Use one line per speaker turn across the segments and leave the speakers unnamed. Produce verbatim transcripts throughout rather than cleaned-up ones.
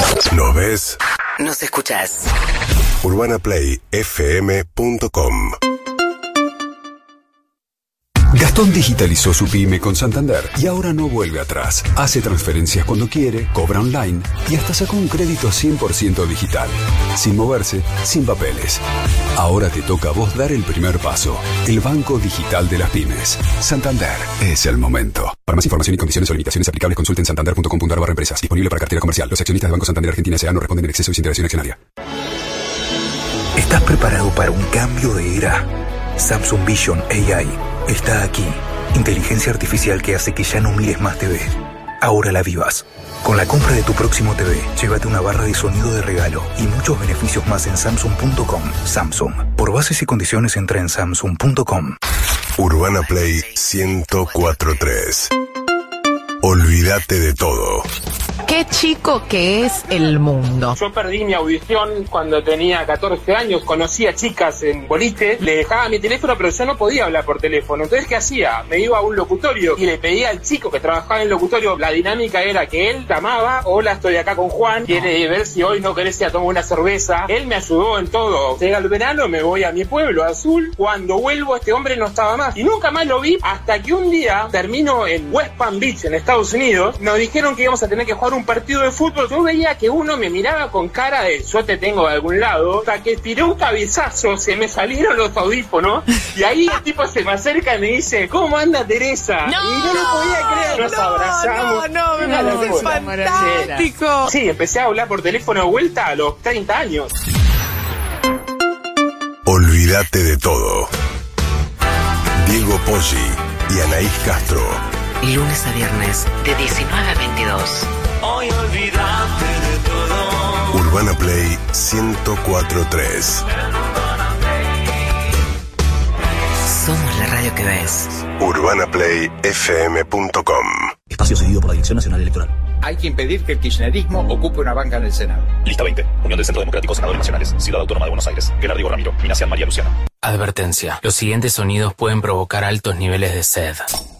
¿Nos ves?
Nos escuchás.
urbana play f m punto com.
Gastón digitalizó su pyme con Santander y ahora no vuelve atrás. Hace transferencias cuando quiere, cobra online y hasta sacó un crédito cien por ciento digital. Sin moverse, sin papeles. Ahora te toca a vos dar el primer paso. El banco digital de las pymes. Santander es el momento. Para más información y condiciones o limitaciones aplicables, consulten santander punto com punto a r barra empresas. Disponible para cartera comercial. Los accionistas de Banco Santander Argentina S A no responden en exceso y sin interacción accionaria.
¿Estás preparado para un cambio de era? Samsung Vision A I está aquí. Inteligencia artificial que hace que ya no mires más T V. Ahora la vivas. Con la compra de tu próximo T V, llévate una barra de sonido de regalo y muchos beneficios más en samsung punto com. Samsung. Por bases y condiciones entra en samsung punto com.
Urbana Play ciento cuatro punto tres. Olvídate de todo.
Qué chico que es el mundo.
Yo perdí mi audición cuando tenía catorce años, conocí a chicas en boliche, le dejaba mi teléfono pero yo no podía hablar por teléfono. Entonces, ¿qué hacía? Me iba a un locutorio y le pedía al chico que trabajaba en el locutorio, la dinámica era que él llamaba: hola, estoy acá con Juan, quiere ver si hoy no querés ir a tomar una cerveza. Él me ayudó en todo. Llega el verano, me voy a mi pueblo, Azul. Cuando vuelvo, este hombre no estaba más. Y nunca más lo vi hasta que un día termino en West Palm Beach, en Estados Unidos. Nos dijeron que íbamos a tener que jugar un partido de fútbol. Yo veía que uno me miraba con cara de yo te tengo de algún lado, hasta que tiré un cabezazo, se me salieron los audífonos y ahí el tipo se me acerca y me dice: ¿cómo anda Teresa?
No,
y no lo podía creer. Nos
no,
abrazamos.
No, no, me parece fantástico.
Sí, empecé a hablar por teléfono de vuelta a los treinta años.
Olvídate de todo. Diego Poggi y Anaís Castro.
Lunes a viernes de diecinueve a veintidós.
Hoy olvídate de todo.
Urbana Play ciento cuatro punto tres.
Somos la radio que ves.
urbana play f m punto com.
Espacio cedido por la Dirección Nacional Electoral.
Hay que impedir que el kirchnerismo ocupe una banca en el Senado.
Lista veinte. Unión del Centro Democrático Senadores Nacionales. Ciudad Autónoma de Buenos Aires. Gerardo Ramiro. Minacian María Luciana.
Advertencia. Los siguientes sonidos pueden provocar altos niveles de sed.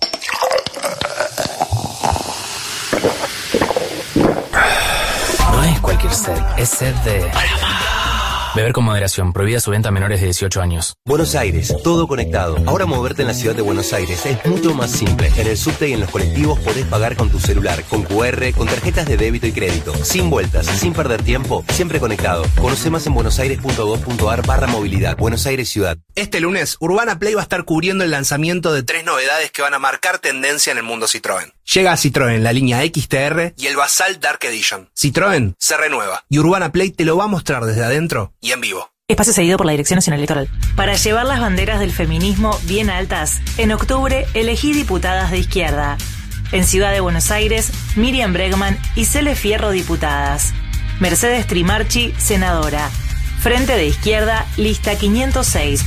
No es cualquier sed. Es sed de... Beber con moderación. Prohibida su venta a menores de dieciocho años.
Buenos Aires, todo conectado. Ahora moverte en la ciudad de Buenos Aires es mucho más simple. En el subte y en los colectivos podés pagar con tu celular, con cu erre, con tarjetas de débito y crédito. Sin vueltas, sin perder tiempo, siempre conectado. Conoce más en buenosaires punto gov punto ar barra movilidad. Buenos Aires Ciudad.
Este lunes, Urbana Play va a estar cubriendo el lanzamiento de tres novedades que van a marcar tendencia en el mundo Citroën. Llega a Citroën la línea equis te erre y el Basal Dark Edition. Citroën se renueva y Urbana Play te lo va a mostrar desde adentro y en vivo.
Espacio cedido por la Dirección Nacional Electoral. Para llevar las banderas del feminismo bien altas, en octubre elegí diputadas de izquierda. En Ciudad de Buenos Aires, Miriam Bregman y Cele Fierro diputadas. Mercedes Trimarchi, senadora. Frente de Izquierda, lista quinientos seis.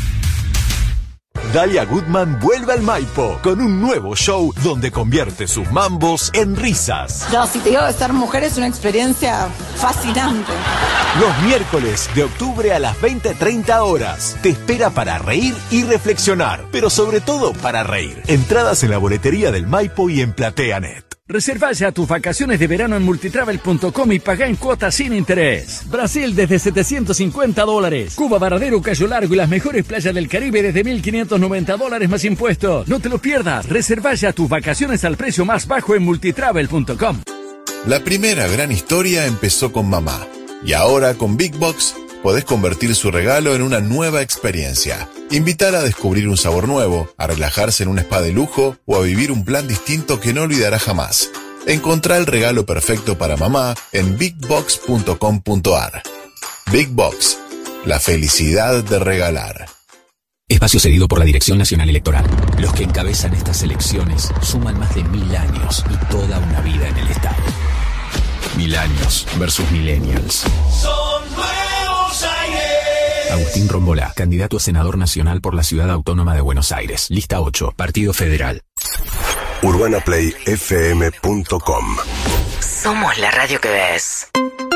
Dalia Goodman vuelve al Maipo con un nuevo show donde convierte sus mambos en risas.
No, si te digo que ser mujer es una experiencia fascinante.
Los miércoles de octubre a las veinte treinta horas. Te espera para reír y reflexionar, pero sobre todo para reír. Entradas en la boletería del Maipo y en PlateaNet.
Reserva ya tus vacaciones de verano en multitravel punto com y pagá en cuotas sin interés. Brasil desde setecientos cincuenta dólares. Cuba, Varadero, Cayo Largo y las mejores playas del Caribe desde mil quinientos noventa dólares más impuestos. No te lo pierdas. Reserva ya tus vacaciones al precio más bajo en multitravel punto com.
La primera gran historia empezó con mamá. Y ahora con Big Box podés convertir su regalo en una nueva experiencia. Invitar a descubrir un sabor nuevo, a relajarse en un spa de lujo o a vivir un plan distinto que no olvidará jamás. Encontrá el regalo perfecto para mamá en big box punto com punto ar. Big Box, la felicidad de regalar.
Espacio cedido por la Dirección Nacional Electoral. Los que encabezan estas elecciones suman más de mil años y toda una vida en el Estado. Mil años versus millennials.
Son Nuevos Aires.
Agustín Rombolá, candidato a senador nacional por la Ciudad Autónoma de Buenos Aires. Lista ocho, Partido Federal.
urbana play f m punto com.
Somos la radio que ves.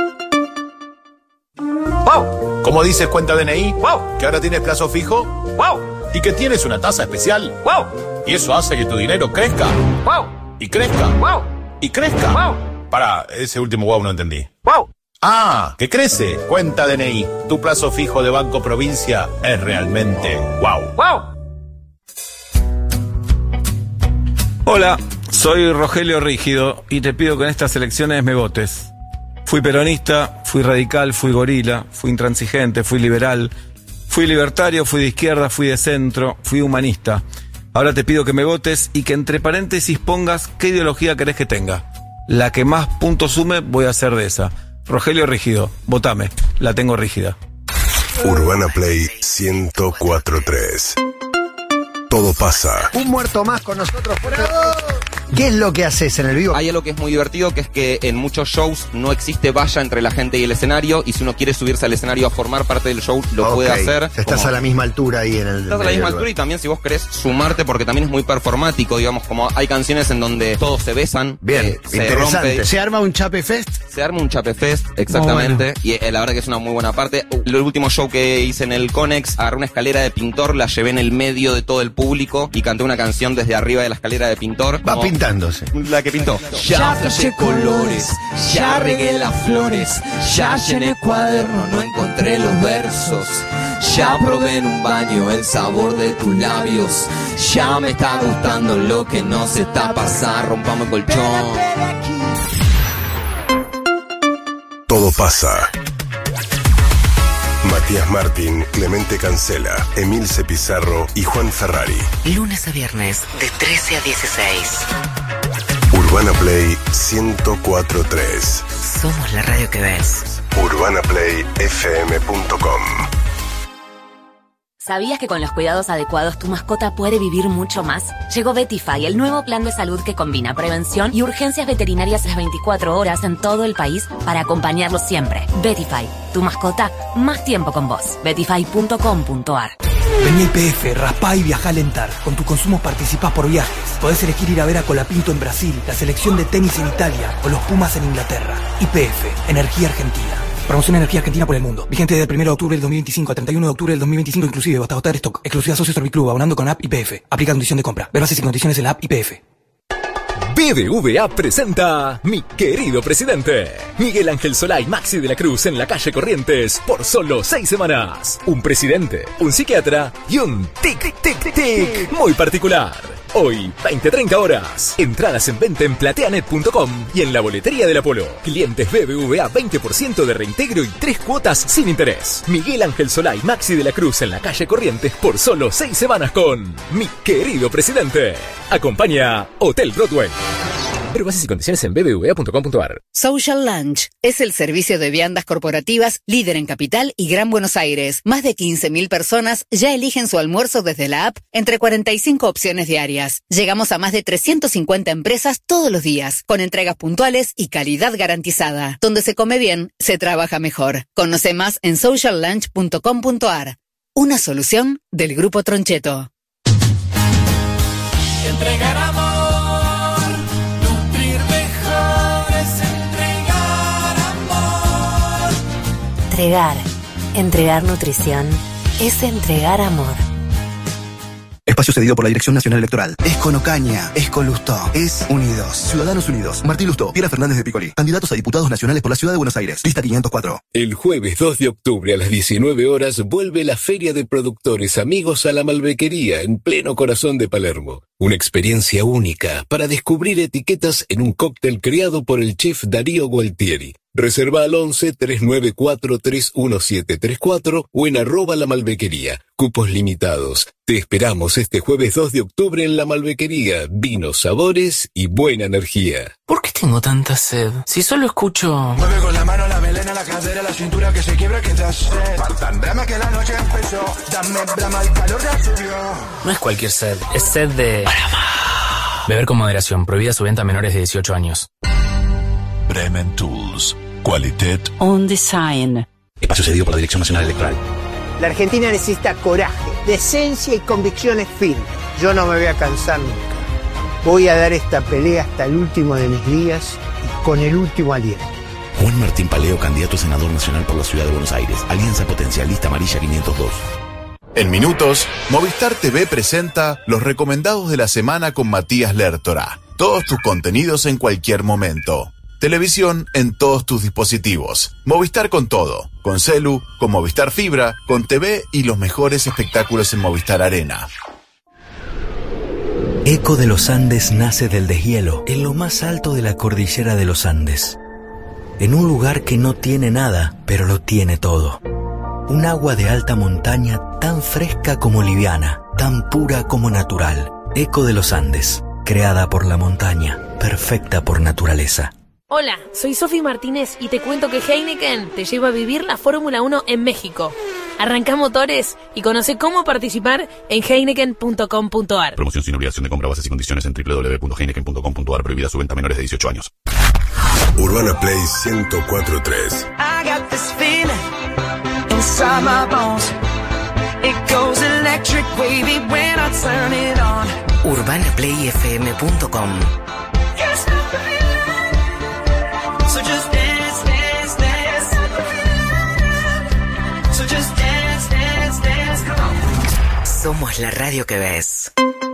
¡Wow! ¿Cómo dices cuenta D N I? ¡Wow! ¿Que ahora tienes plazo fijo? ¡Wow! ¿Y que tienes una tasa especial? ¡Wow! Y eso hace que tu dinero crezca. ¡Wow! Y crezca. ¡Wow! Y crezca. ¡Wow! Para, ese último wow no entendí.
¡Wow!
Ah, que crece. Cuenta D N I. Tu plazo fijo de Banco Provincia es realmente wow. ¡Wow!
Hola, soy Rogelio Rígido y te pido que en estas elecciones me votes. Fui peronista, fui radical, fui gorila, fui intransigente, fui liberal, fui libertario, fui de izquierda, fui de centro, fui humanista. Ahora te pido que me votes y que entre paréntesis pongas qué ideología querés que tenga. La que más puntos sume voy a hacer de esa. Rogelio Rígido, votame, la tengo rígida.
Urbana Play ciento cuatro punto tres. Todo pasa.
Un muerto más con nosotros. ¡Bravo! ¿Qué es lo que haces en el vivo?
Hay algo que es muy divertido, que es que en muchos shows no existe valla entre la gente y el escenario, y si uno quiere subirse al escenario a formar parte del show, lo
okay.
puede hacer.
Estás como... a la misma altura ahí en el...
Estás a la misma altura y también si vos querés sumarte, porque también es muy performático, digamos, como hay canciones en donde todos se besan.
Bien,
eh, se
interesante.
rompe.
¿Se arma un Chape Fest?
Se arma un Chape Fest, exactamente, oh, bueno. y eh, la verdad que es una muy buena parte. El último show que hice en el Conex, agarré una escalera de Pintor, la llevé en el medio de todo el público y canté una canción desde arriba de la escalera de Pintor.
Va pintándose.
La que pintó.
Ya flashé colores, ya regué las flores, ya llené cuaderno, no encontré los versos. Ya probé en un baño el sabor de tus labios. Ya me está gustando lo que no se está pasando. Rompamos el colchón.
Todo pasa. Matías Martín, Clemente Cancela, Emilce Pizarro y Juan Ferrari.
Lunes a viernes de trece a dieciséis.
Urbana Play ciento cuatro punto tres.
Somos la radio que ves.
urbana play f m punto com.
¿Sabías que con los cuidados adecuados tu mascota puede vivir mucho más? Llegó Vetify, el nuevo plan de salud que combina prevención y urgencias veterinarias las veinticuatro horas en todo el país para acompañarlos siempre. Vetify, tu mascota, más tiempo con vos. vetify punto com punto a r.
Vení a I P F, raspá y viajá a Lentar. Con tus consumos participás por viajes. Podés elegir ir a ver a Colapinto en Brasil, la selección de tenis en Italia o los Pumas en Inglaterra. I P F, Energía Argentina. Promoción Energía Argentina por el mundo. Vigente desde el primero de octubre del dos mil veinticinco al treinta y uno de octubre del dos mil veinticinco inclusive, hasta agotar stock. Exclusiva Socios Orbiclub, abonando con app I P F. Aplica condición de compra. Ver bases y condiciones en la app I P F.
B B V A presenta Mi Querido Presidente. Miguel Ángel Solá y Maxi de la Cruz en la calle Corrientes por solo seis semanas. Un presidente, un psiquiatra y un tic, tic, tic muy particular. Hoy, veinte treinta horas. Entradas en venta en plateanet punto com y en la boletería del Apolo. Clientes B B V A veinte por ciento de reintegro y tres cuotas sin interés. Miguel Ángel Solá y Maxi de la Cruz en la calle Corrientes por solo seis semanas con Mi Querido Presidente. Acompaña Hotel Broadway. Ver bases y condiciones en b b v a punto com punto a r.
Social Lunch es el servicio de viandas corporativas líder en Capital y Gran Buenos Aires. Más de quince mil personas ya eligen su almuerzo desde la app entre cuarenta y cinco opciones diarias. Llegamos a más de trescientas cincuenta empresas todos los días, con entregas puntuales y calidad garantizada. Donde se come bien, se trabaja mejor. Conoce más en social lunch punto com punto a r. Una solución del Grupo Troncheto.
Entregar amor, nutrir mejor es entregar amor.
Entregar, entregar nutrición, es entregar amor.
Espacio cedido por la Dirección Nacional Electoral.
Es con Ocaña, es con Lustó, es Unidos.
Ciudadanos Unidos. Martín Lustó, Piera Fernández de Piccoli. Candidatos a diputados nacionales por la Ciudad de Buenos Aires. Lista quinientos cuatro.
El jueves dos de octubre a las diecinueve horas vuelve la Feria de Productores Amigos a la Malbequería en pleno corazón de Palermo. Una experiencia única para descubrir etiquetas en un cóctel creado por el chef Darío Gualtieri. Reserva al once, tres nueve cuatro, tres uno siete tres cuatro o en arroba la Malbequería. Cupos limitados. Te esperamos este jueves dos de octubre en la Malbequería. Vinos, sabores y buena energía.
¿Por qué tengo tanta sed? Si solo escucho...
Mueve con la mano la melena, la cadera, la cintura que se quiebra, que te sed. Tan brama que la noche empezó. Dame brama, el calor ya subió.
No es cualquier sed, es sed de... Beber con moderación. Prohibida su venta a menores de dieciocho años.
Bremen Tools. Qualitat.
On Design.
Espacio cedido por la Dirección Nacional Electoral.
La Argentina necesita coraje, decencia y convicciones firmes. Yo no me voy a cansar nunca. Voy a dar esta pelea hasta el último de mis días y con el último aliento.
Juan Martín Paleo, candidato a senador nacional por la Ciudad de Buenos Aires. Alianza Potencialista Amarilla quinientos dos.
En minutos, Movistar T V presenta los recomendados de la semana con Matías Lertora. Todos tus contenidos en cualquier momento. Televisión en todos tus dispositivos. Movistar con todo. Con celu, con Movistar Fibra, con T V y los mejores espectáculos en Movistar Arena.
Eco de los Andes nace del deshielo, en lo más alto de la cordillera de los Andes. En un lugar que no tiene nada, pero lo tiene todo. Un agua de alta montaña tan fresca como liviana, tan pura como natural. Eco de los Andes, creada por la montaña, perfecta por naturaleza.
Hola, soy Sofi Martínez y te cuento que Heineken te lleva a vivir la Fórmula uno en México. Arranca motores y conoce cómo participar en heineken punto com punto a r.
Promoción sin obligación de compra, bases y condiciones en doble u doble u doble u punto heineken punto com punto a r. Prohibida su venta a menores de dieciocho años.
Urbana Play ciento cuatro punto tres.
I got this feeling inside my bones. It goes electric wavy when I turn it on.
urbana play f m punto com.
So just dance, dance, dance. So just dance, dance, dance. Come on.
Somos la radio que ves.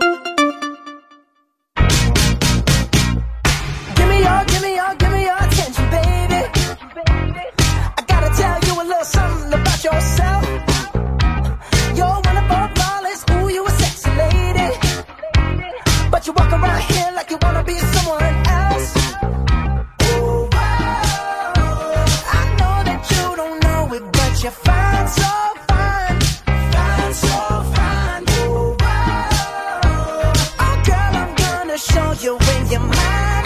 Give me your, give me your, give me your attention, baby. I gotta tell you a little something about yourself. You're one of our flawless, ooh, you a sexy lady. But you walk around here like you wanna be someone else. Ooh, I know that you don't know it, but you're fine, so fine, fine, so fine. Ooh, oh, girl, I'm gonna show you when you're mine.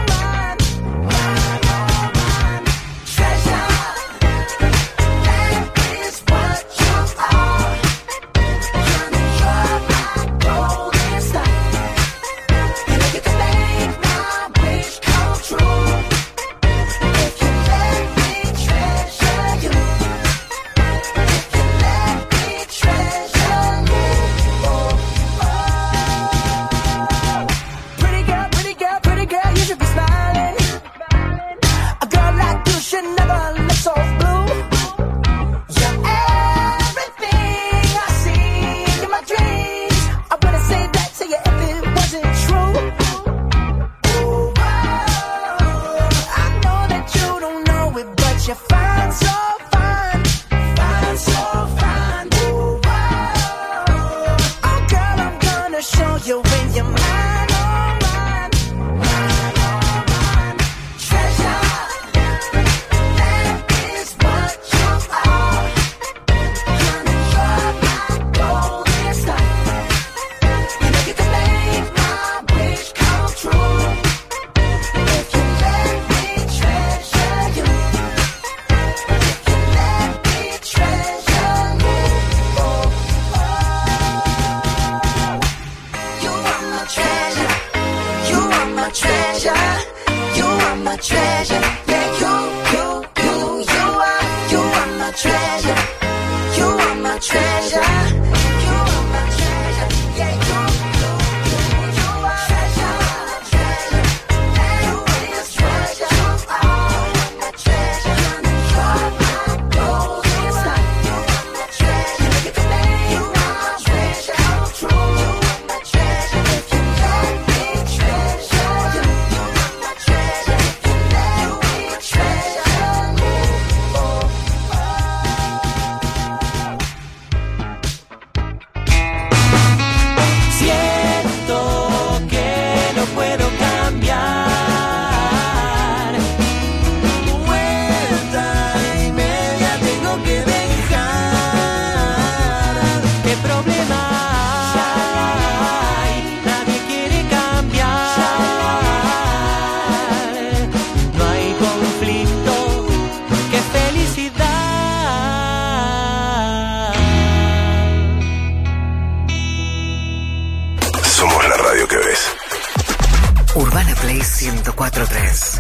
ciento cuatro punto tres.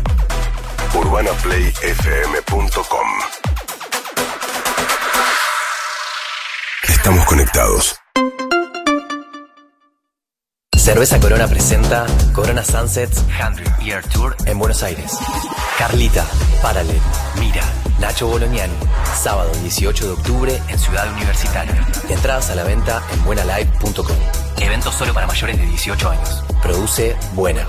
urbana play f m punto com. Estamos conectados.
Cerveza Corona presenta Corona Sunsets cien Year Tour en Buenos Aires. Carlita, Paralel, Mira, Nacho Bolognani. Sábado dieciocho de octubre en Ciudad Universitaria. Entradas a la venta en buenalive punto com. Evento solo para mayores de dieciocho años. Produce Buena. Buena.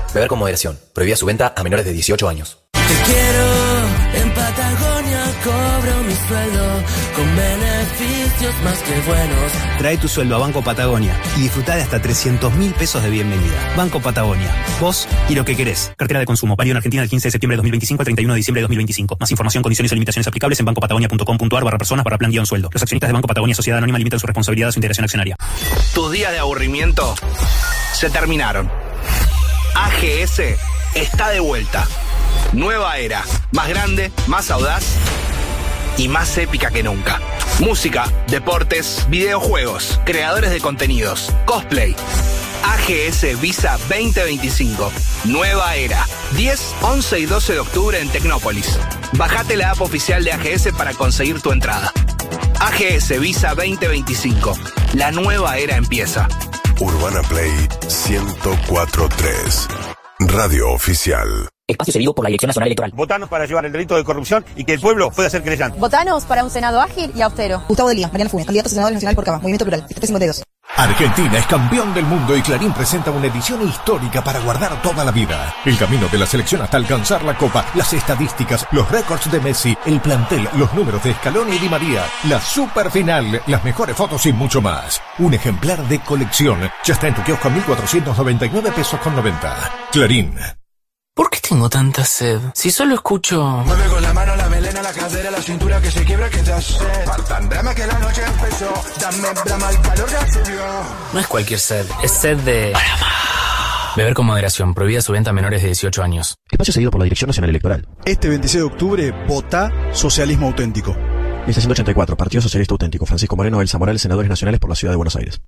Beber con moderación. Prohibida su venta a menores de dieciocho años.
Te quiero, en Patagonia cobro mi sueldo con beneficios más que buenos.
Trae tu sueldo a Banco Patagonia y disfrutá de hasta trescientos mil pesos de bienvenida. Banco Patagonia, vos y lo que querés. Cartera de consumo, válido en Argentina del quince de septiembre de dos mil veinticinco al treinta y uno de diciembre de dos mil veinticinco. Más información, condiciones y limitaciones aplicables en bancopatagonia.com.ar barra personas barra plan guión sueldo. Los accionistas de Banco Patagonia Sociedad Anónima limitan su responsabilidad a su integración accionaria.
Tus días de aburrimiento se terminaron. A G S está de vuelta. Nueva era, más grande, más audaz y más épica que nunca. Música, deportes, videojuegos, creadores de contenidos, cosplay. A G S Visa veinte veinticinco. Nueva era. diez, once y doce de octubre en Tecnópolis. Bajate la app oficial de A G S para conseguir tu entrada. A G S Visa veinte veinticinco. La nueva era empieza.
Urbana Play ciento cuatro punto tres. Radio oficial.
Espacio cedido por la Dirección Nacional Electoral.
Votanos para llevar el delito de corrupción y que el pueblo pueda ser creyente.
Votanos para un Senado ágil y austero.
Gustavo Delía, Mariana Funes, candidatos a senadores nacionales por Cava, Movimiento Plural, Distrito cincuenta y dos.
Argentina es campeón del mundo y Clarín presenta una edición histórica para guardar toda la vida. El camino de la selección hasta alcanzar la Copa, las estadísticas, los récords de Messi, el plantel, los números de Scaloni y Di María, la superfinal, las mejores fotos y mucho más. Un ejemplar de colección. Ya está en tu kiosco a mil cuatrocientos noventa y nueve pesos con noventa. Clarín.
¿Por qué tengo tanta sed? Si solo escucho...
Mueve con la mano, la melena, la cadera, la cintura que se quiebra, que te hace. Tan drama que la noche empezó. Dame brama, el calor ya subió.
No es cualquier sed, es sed de... Beber con moderación, prohibida su venta a menores de dieciocho años.
Espacio cedido por la Dirección Nacional Electoral.
Este veintiséis de octubre, vota Socialismo Auténtico.
Lista ciento ochenta y cuatro, Partido Socialista Auténtico. Francisco Moreno, Elsa Morales, senadores nacionales por la Ciudad de Buenos Aires.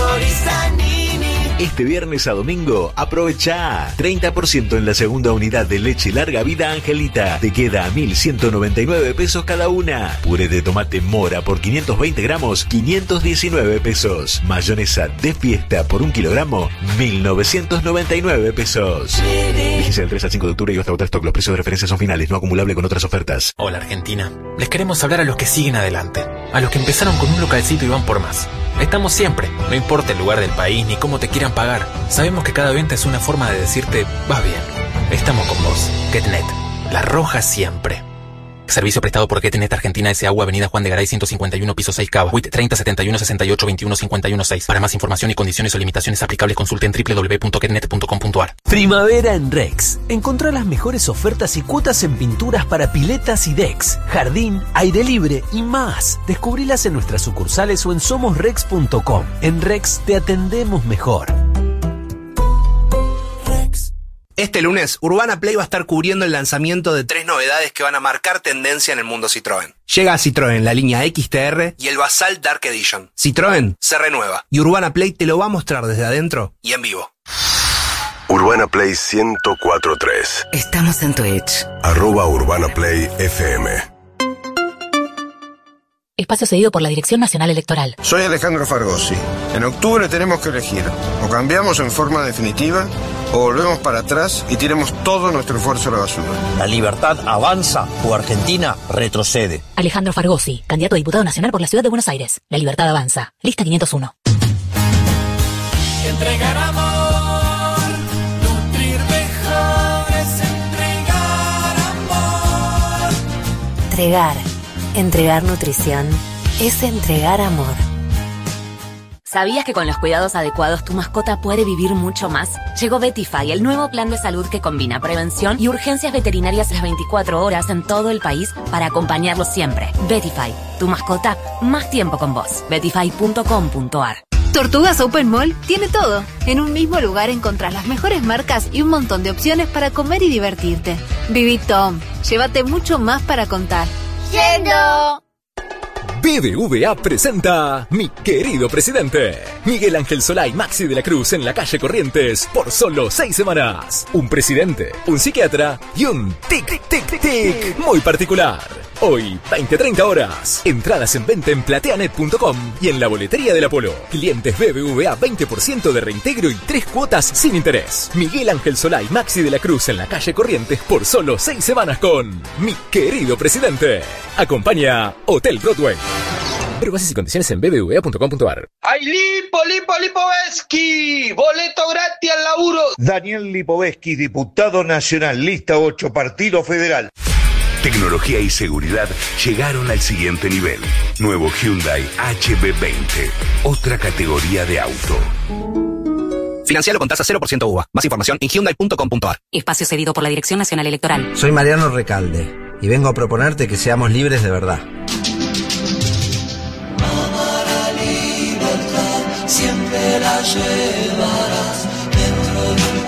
Este viernes a domingo, aprovecha treinta por ciento en la segunda unidad de leche larga vida Angelita. Te queda a mil ciento noventa y nueve pesos cada una. Puré de tomate mora por quinientos veinte gramos, quinientos diecinueve pesos. Mayonesa de fiesta por un kilogramo, mil novecientos noventa y nueve pesos. Vigencia del tres al cinco de octubre y hasta agotar stock. Los precios de referencia son finales, no acumulable con otras ofertas.
Hola Argentina. Les queremos hablar a los que siguen adelante. A los que empezaron con un localcito y van por más. Estamos siempre, no importa el lugar del país ni cómo te quieran pagar. Sabemos que cada venta es una forma de decirte, vas bien. Estamos con vos. GetNet, la roja siempre. Servicio prestado por GetNet Argentina S A U, Avenida Juan de Garay ciento cincuenta y uno, piso seis, Cava. W I T treinta setenta y uno sesenta y ocho veintiuno cincuenta y uno seis. Para más información y condiciones o limitaciones aplicables, consulte en doble u doble u doble u punto getnet punto com punto a r.
Primavera en Rex. Encontrá las mejores ofertas y cuotas en pinturas para piletas y decks, jardín, aire libre y más. Descubrilas en nuestras sucursales o en somos rex punto com. En Rex te atendemos mejor.
Este lunes, Urbana Play va a estar cubriendo el lanzamiento de tres novedades que van a marcar tendencia en el mundo Citroën. Llega a Citroën la línea X T R y el Basalt Dark Edition. Citroën se renueva y Urbana Play te lo va a mostrar desde adentro y en vivo.
Urbana Play ciento cuatro punto tres.
Estamos en Twitch.
Arroba Urbana Play F M.
Espacio cedido por la Dirección Nacional Electoral.
Soy Alejandro Fargosi. En octubre tenemos que elegir. O cambiamos en forma definitiva, o volvemos para atrás y tiremos todo nuestro esfuerzo a la basura.
La libertad avanza o Argentina retrocede.
Alejandro Fargosi, candidato a diputado nacional por la Ciudad de Buenos Aires. La libertad avanza. Lista quinientos uno.
Entregar amor, nutrir mejor es entregar amor.
Entregar. Entregar nutrición es entregar amor. ¿Sabías que con los cuidados adecuados tu mascota puede vivir mucho más? Llegó Betify, el nuevo plan de salud que combina prevención y urgencias veterinarias las veinticuatro horas en todo el país para acompañarlos siempre. Betify, tu mascota, más tiempo con vos. betify punto com punto a r.
Tortugas Open Mall tiene todo. En un mismo lugar encontrás las mejores marcas y un montón de opciones para comer y divertirte. Viví Tom, llévate mucho más para contar. ¡Yendo!
B B V A presenta Mi Querido Presidente. Miguel Ángel Solá y Maxi de la Cruz en la calle Corrientes por solo seis semanas. Un presidente, un psiquiatra y un tic tic tic muy particular. Hoy, veinte treinta horas. Entradas en venta en plateanet punto com y en la boletería del Apolo. Clientes B B V A veinte por ciento de reintegro y tres cuotas sin interés. Miguel Ángel Solá y Maxi de la Cruz en la calle Corrientes por solo seis semanas con Mi Querido Presidente. Acompaña Hotel Broadway. Pero bases y condiciones en b b v a punto com punto a r.
¡Ay, Lipo, Lipo, Lipovetsky! ¡Boleto gratis al laburo!
Daniel Lipovetsky, diputado nacional, lista ocho, Partido Federal.
Tecnología y seguridad llegaron al siguiente nivel. Nuevo Hyundai H B veinte, otra categoría de auto.
Financialo con tasa cero por ciento U V A. Más información en hyundai punto com punto a r.
Espacio cedido por la Dirección Nacional Electoral.
Soy Mariano Recalde y vengo a proponerte que seamos libres de verdad.
Siempre la llevarás dentro del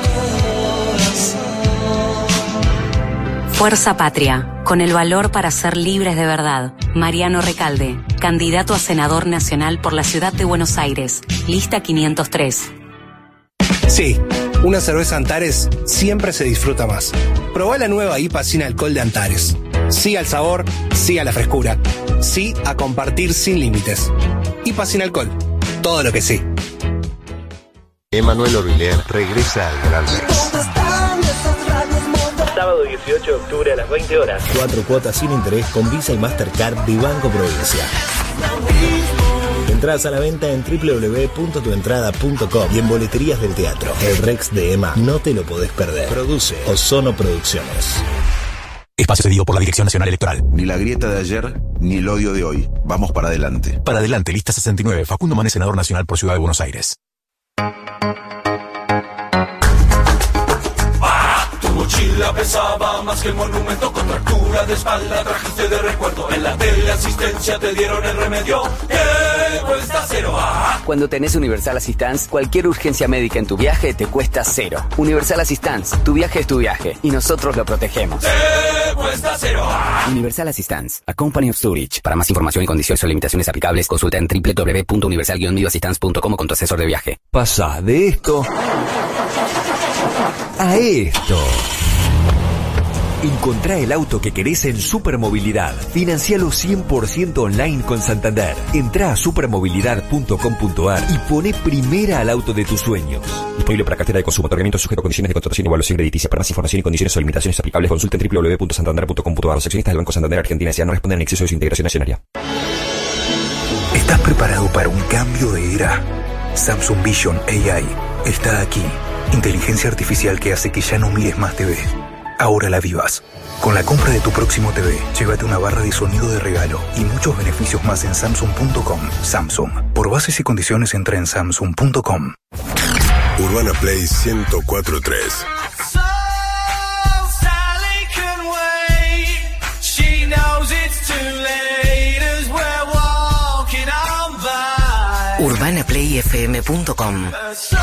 corazón.
Fuerza Patria, con el valor para ser libres de verdad. Mariano Recalde, candidato a senador nacional por la ciudad de Buenos Aires, lista quinientos tres.
Sí, una cerveza Antares siempre se disfruta más. Probá la nueva I P A sin alcohol de Antares. Sí al sabor, sí a la frescura. Sí a compartir sin límites. I P A sin alcohol. Todo lo que sí.
Emanuel Orbiler regresa al Gran Rex.
Sábado dieciocho de octubre a las veinte horas.
Cuatro cuotas sin interés con Visa y Mastercard de Banco Provincia. Entradas a la venta en doble u doble u doble u punto tu entrada punto com y en boleterías del teatro. El Rex de Ema, no te lo podés perder. Produce Ozono Producciones.
Espacio cedido por la Dirección Nacional Electoral.
Ni la grieta de ayer, ni el odio de hoy. Vamos para adelante.
Para adelante, lista sesenta y nueve. Facundo Manes, senador nacional por Ciudad de Buenos Aires.
Tu mochila pesaba más que el monumento, contractura de espalda trajiste de recuerdo. En la teleasistencia te dieron el remedio que cuesta cero. Ah.
Cuando tenés Universal Assistance, cualquier urgencia médica en tu viaje te cuesta cero. Universal Assistance, tu viaje es tu viaje y nosotros lo protegemos.
Te cuesta cero. Ah.
Universal Assistance, a company of Zurich. Para más información y condiciones o limitaciones aplicables, consulta en doble u doble u doble u punto universal guion assistance punto com con tu asesor de viaje.
Pasa de esto a esto. Encontrá el auto que querés en Supermovilidad. Financialo cien por ciento online con Santander. Entrá a supermovilidad punto com punto a r y poné primera al auto de tus sueños.
Disponible para cartera de consumo. Otorgamiento sujeto a condiciones de contratación y evaluación crediticia. Para más información y condiciones o limitaciones aplicables, consulta en doble u doble u doble u punto santander punto com punto a r. Los accionistas del Banco Santander Argentina S A no responden en exceso de su integración accionaria.
¿Estás preparado para un cambio de era? Samsung Vision A I está aquí. Inteligencia artificial que hace que ya no mires más T V. Ahora la vivas. Con la compra de tu próximo T V, llévate una barra de sonido de regalo y muchos beneficios más en samsung punto com. Samsung. Por bases y condiciones entra en samsung punto com.
Urbana Play ciento cuatro punto tres.
urbana play f m punto com.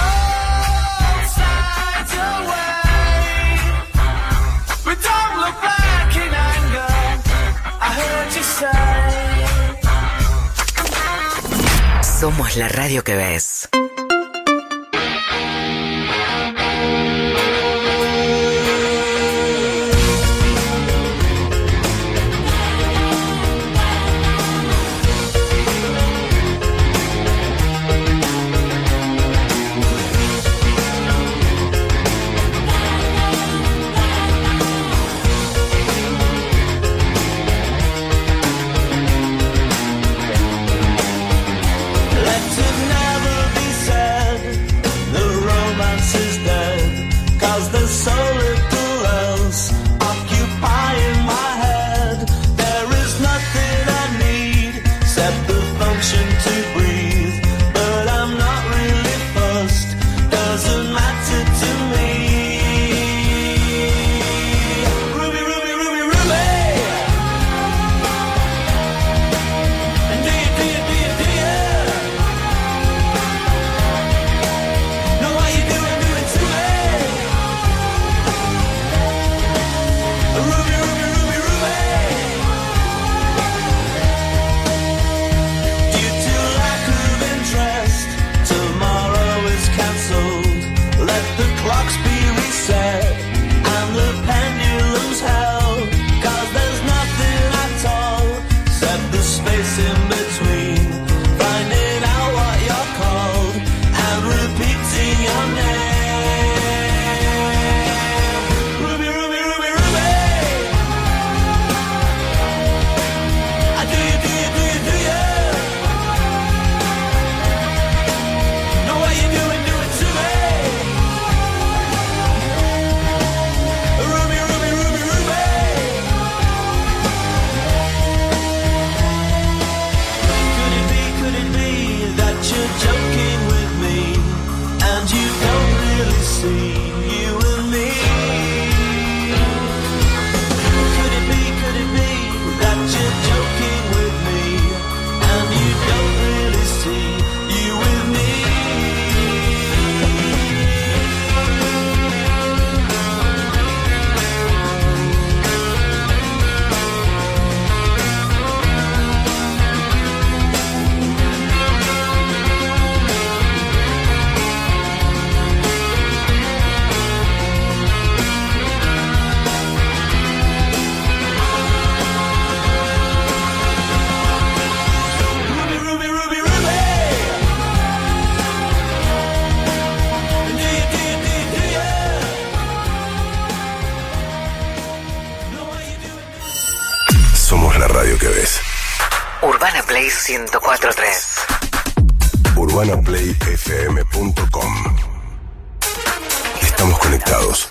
Somos la radio que ves.
Let it never be
mejores.
Urbana Play ciento cuatro punto tres.
urbana play f m punto com. Estamos conectados.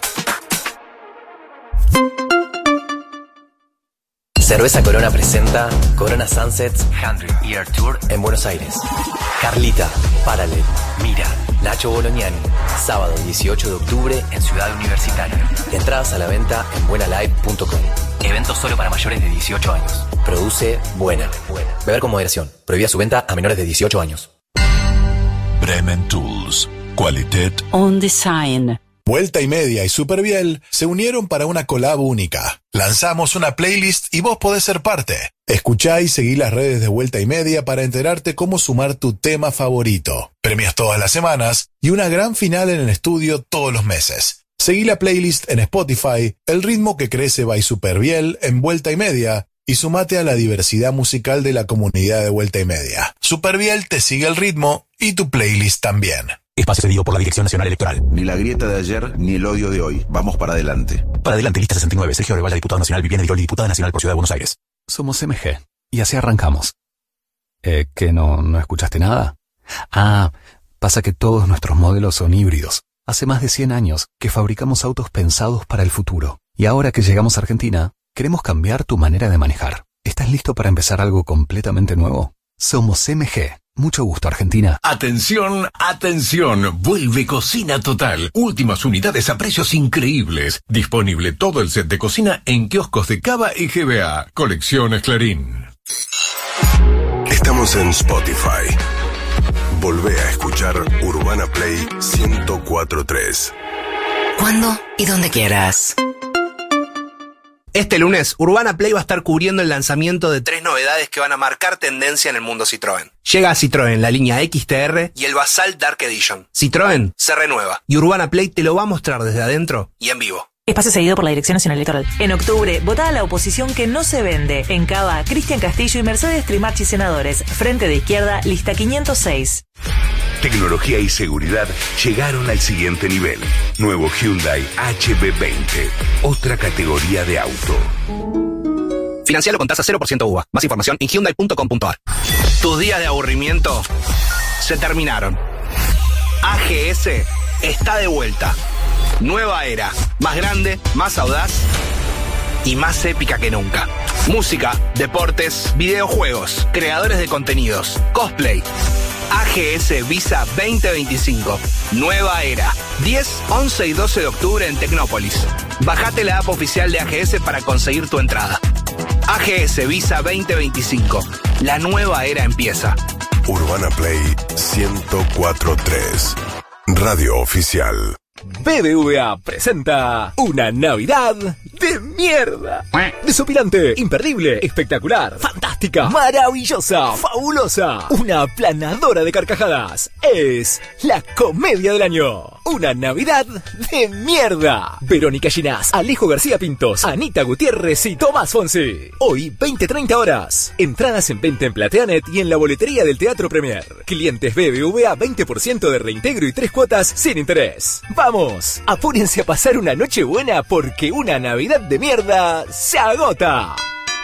Cerveza Corona presenta Corona Sunsets cien Year Tour en Buenos Aires. Carlita, Paralel, Mira, Nacho Bolognani. Sábado dieciocho de octubre en Ciudad Universitaria. Entradas a la venta en buena live punto com. Evento solo para mayores de dieciocho años. Produce Buena. Beber con moderación. Prohibida su venta a menores de dieciocho años.
Bremen Tools. Qualität
On Design.
Vuelta y Media y Superbiel se unieron para una collab única. Lanzamos una playlist y vos podés ser parte. Escuchá y seguí las redes de Vuelta y Media para enterarte cómo sumar tu tema favorito. Premios todas las semanas y una gran final en el estudio todos los meses. Seguí la playlist en Spotify, El ritmo que crece by Superbiel en Vuelta y Media y sumate a la diversidad musical de la comunidad de Vuelta y Media. Superbiel te sigue el ritmo y tu playlist también.
Espacio cedido por la Dirección Nacional Electoral.
Ni la grieta de ayer, ni el odio de hoy. Vamos para adelante.
Para adelante, lista sesenta y nueve. Sergio Arevalla, diputado nacional. Viviana Di Loli, diputada nacional por Ciudad de Buenos Aires.
Somos M G. Y así arrancamos. Eh, ¿qué no, no escuchaste nada? Ah, pasa que todos nuestros modelos son híbridos. Hace más de cien años que fabricamos autos pensados para el futuro. Y ahora que llegamos a Argentina, queremos cambiar tu manera de manejar. ¿Estás listo para empezar algo completamente nuevo? Somos M G. Mucho gusto, Argentina.
Atención, atención. Vuelve Cocina Total. Últimas unidades a precios increíbles. Disponible todo el set de cocina en kioscos de Cava y G B A. Colecciones Clarín.
Estamos en Spotify. Volvé a escuchar Urbana Play ciento cuatro punto tres.
¿Cuándo y donde quieras?
Este lunes, Urbana Play va a estar cubriendo el lanzamiento de tres novedades que van a marcar tendencia en el mundo Citroën. Llega a Citroën la línea X T R y el Basalt Dark Edition. Citroën se renueva y Urbana Play te lo va a mostrar desde adentro y en vivo.
Espacio seguido por la Dirección Nacional Electoral. En octubre, votá a la oposición que no se vende. En Cava, Cristian Castillo y Mercedes Trimarchi senadores. Frente de Izquierda, lista quinientos seis.
Tecnología y seguridad llegaron al siguiente nivel. Nuevo Hyundai H B veinte. Otra categoría de auto.
Financialo con tasa cero por ciento U V A. Más información en hyundai punto com punto a r. Tus días de aburrimiento se terminaron. A G S está de vuelta. Nueva era. Más grande, más audaz y más épica que nunca. Música, deportes, videojuegos, creadores de contenidos, cosplay. A G S Visa veinte veinticinco. Nueva era. diez, once y doce de octubre en Tecnópolis. Bajate la app oficial de A G S para conseguir tu entrada. A G S Visa veinte veinticinco. La nueva era empieza.
Urbana Play ciento cuatro punto tres. Radio oficial.
B B V A presenta una Navidad de mierda. Desopilante, imperdible, espectacular, fantástica, maravillosa, fabulosa, una aplanadora de carcajadas. Es la comedia del año. Una Navidad de mierda. Verónica Ginás, Alejo García Pintos, Anita Gutiérrez y Tomás Fonsi. Hoy, veinte treinta horas. Entradas en venta en Plateanet y en la boletería del Teatro Premier. Clientes B B V A veinte por ciento de reintegro y tres cuotas sin interés. ¡Vamos! Apúrense a pasar una noche buena porque una Navidad de mierda se agota.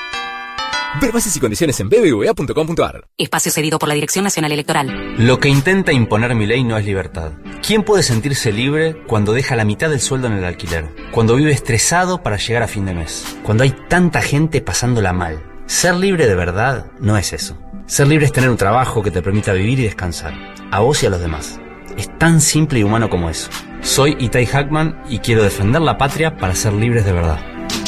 Ver bases y condiciones en b b v a punto com punto a r.
Espacio cedido por la Dirección Nacional Electoral.
Lo que intenta imponer Milei no es libertad. ¿Quién puede sentirse libre cuando deja la mitad del sueldo en el alquiler? Cuando vive estresado para llegar a fin de mes. Cuando hay tanta gente pasándola mal. Ser libre de verdad no es eso. Ser libre es tener un trabajo que te permita vivir y descansar. A vos y a los demás. Es tan simple y humano como eso. Soy Itai Hackman y quiero defender la patria para ser libres de verdad.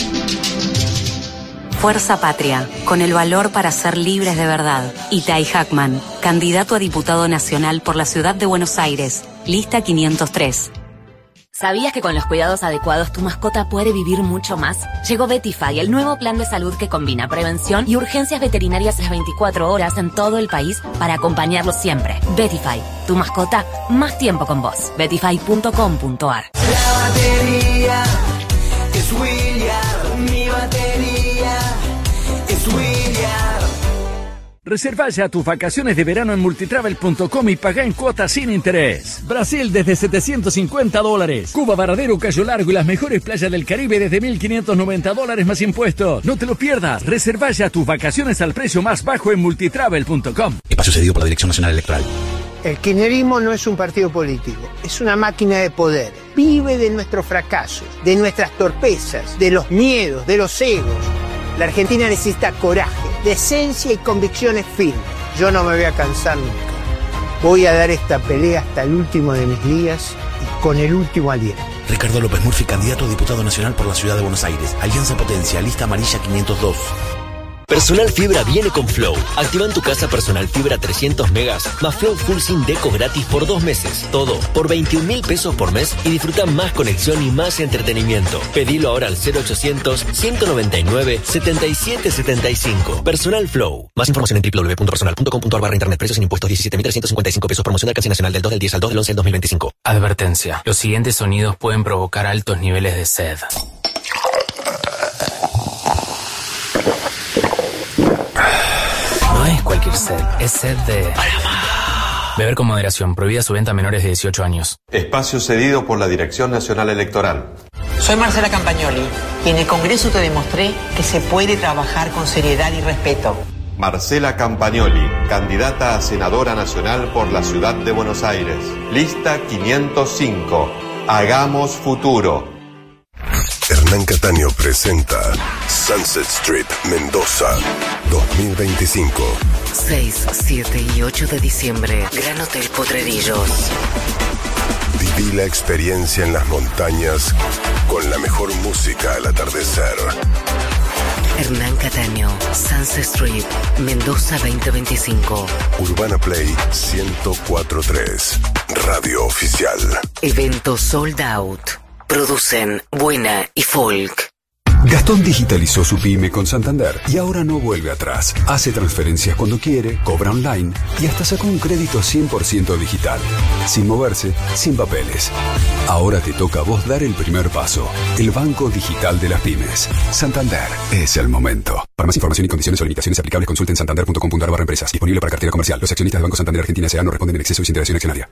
Fuerza Patria, con el valor para ser libres de verdad. Itai Hackman, candidato a diputado nacional por la Ciudad de Buenos Aires, lista quinientos tres. ¿Sabías que con los cuidados adecuados tu mascota puede vivir mucho más? Llegó Betify, el nuevo plan de salud que combina prevención y urgencias veterinarias las veinticuatro horas en todo el país para acompañarlos siempre. Betify, tu mascota, más tiempo con vos. betify punto com punto a r.
La batería es William, mi batería es William.
Reserva ya tus vacaciones de verano en multitravel punto com y paga en cuotas sin interés. Brasil desde setecientos cincuenta dólares. Cuba, Varadero, Cayo Largo y las mejores playas del Caribe desde mil quinientos noventa dólares más impuestos. No te lo pierdas. Reserva ya tus vacaciones al precio más bajo en multitravel punto com.
Espacio cedido por la Dirección Nacional Electoral.
El kirchnerismo no es un partido político, es una máquina de poder. Vive de nuestros fracasos, de nuestras torpezas, de los miedos, de los egos. La Argentina necesita coraje, decencia y convicciones firmes. Yo no me voy a cansar nunca. Voy a dar esta pelea hasta el último de mis días y con el último aliento.
Ricardo López Murphy, candidato a diputado nacional por la Ciudad de Buenos Aires. Alianza Potencia, lista amarilla quinientos dos.
Personal Fibra viene con Flow. Activa en tu casa Personal Fibra trescientos megas más Flow Full Sim Deco gratis por dos meses. Todo por veintiún mil pesos por mes y disfruta más conexión y más entretenimiento. Pedilo ahora al cero ochocientos, ciento noventa y nueve, setenta y siete setenta y cinco. Personal Flow. Más información en doble u doble u doble u punto personal punto com punto a r barra internet. Precios sin impuestos diecisiete mil trescientos cincuenta y cinco pesos. Promoción de alcance nacional del dos del diez al dos del once del dos mil veinticinco.
Advertencia. Los siguientes sonidos pueden provocar altos niveles de sed. No es cualquier sed, es sed de... Beber con moderación, prohibida su venta a menores de dieciocho años.
Espacio cedido por la Dirección Nacional Electoral.
Soy Marcela Campagnoli y en el Congreso te demostré que se puede trabajar con seriedad y respeto.
Marcela Campagnoli, candidata a senadora nacional por la Ciudad de Buenos Aires. Lista quinientos cinco. Hagamos futuro.
Hernán Cataño presenta Sunset Strip Mendoza dos mil veinticinco.
seis, siete y ocho de diciembre, Gran Hotel Potrerillos.
Viví la experiencia en las montañas con la mejor música al atardecer.
Hernán Cataño, Sunset Strip, Mendoza veinte veinticinco.
Urbana Play ciento cuatro punto tres, Radio Oficial.
Evento Sold Out. Producen Buena y Folk.
Gastón digitalizó su pyme con Santander y ahora no vuelve atrás. Hace transferencias cuando quiere, cobra online y hasta sacó un crédito cien por ciento digital. Sin moverse, sin papeles. Ahora te toca a vos dar el primer paso. El banco digital de las pymes. Santander es el momento. Para más información y condiciones o limitaciones aplicables, consulten santander punto com punto a r barra empresas. Disponible para cartera comercial. Los accionistas del Banco Santander Argentina S A no responden en exceso y sin integración accionaria.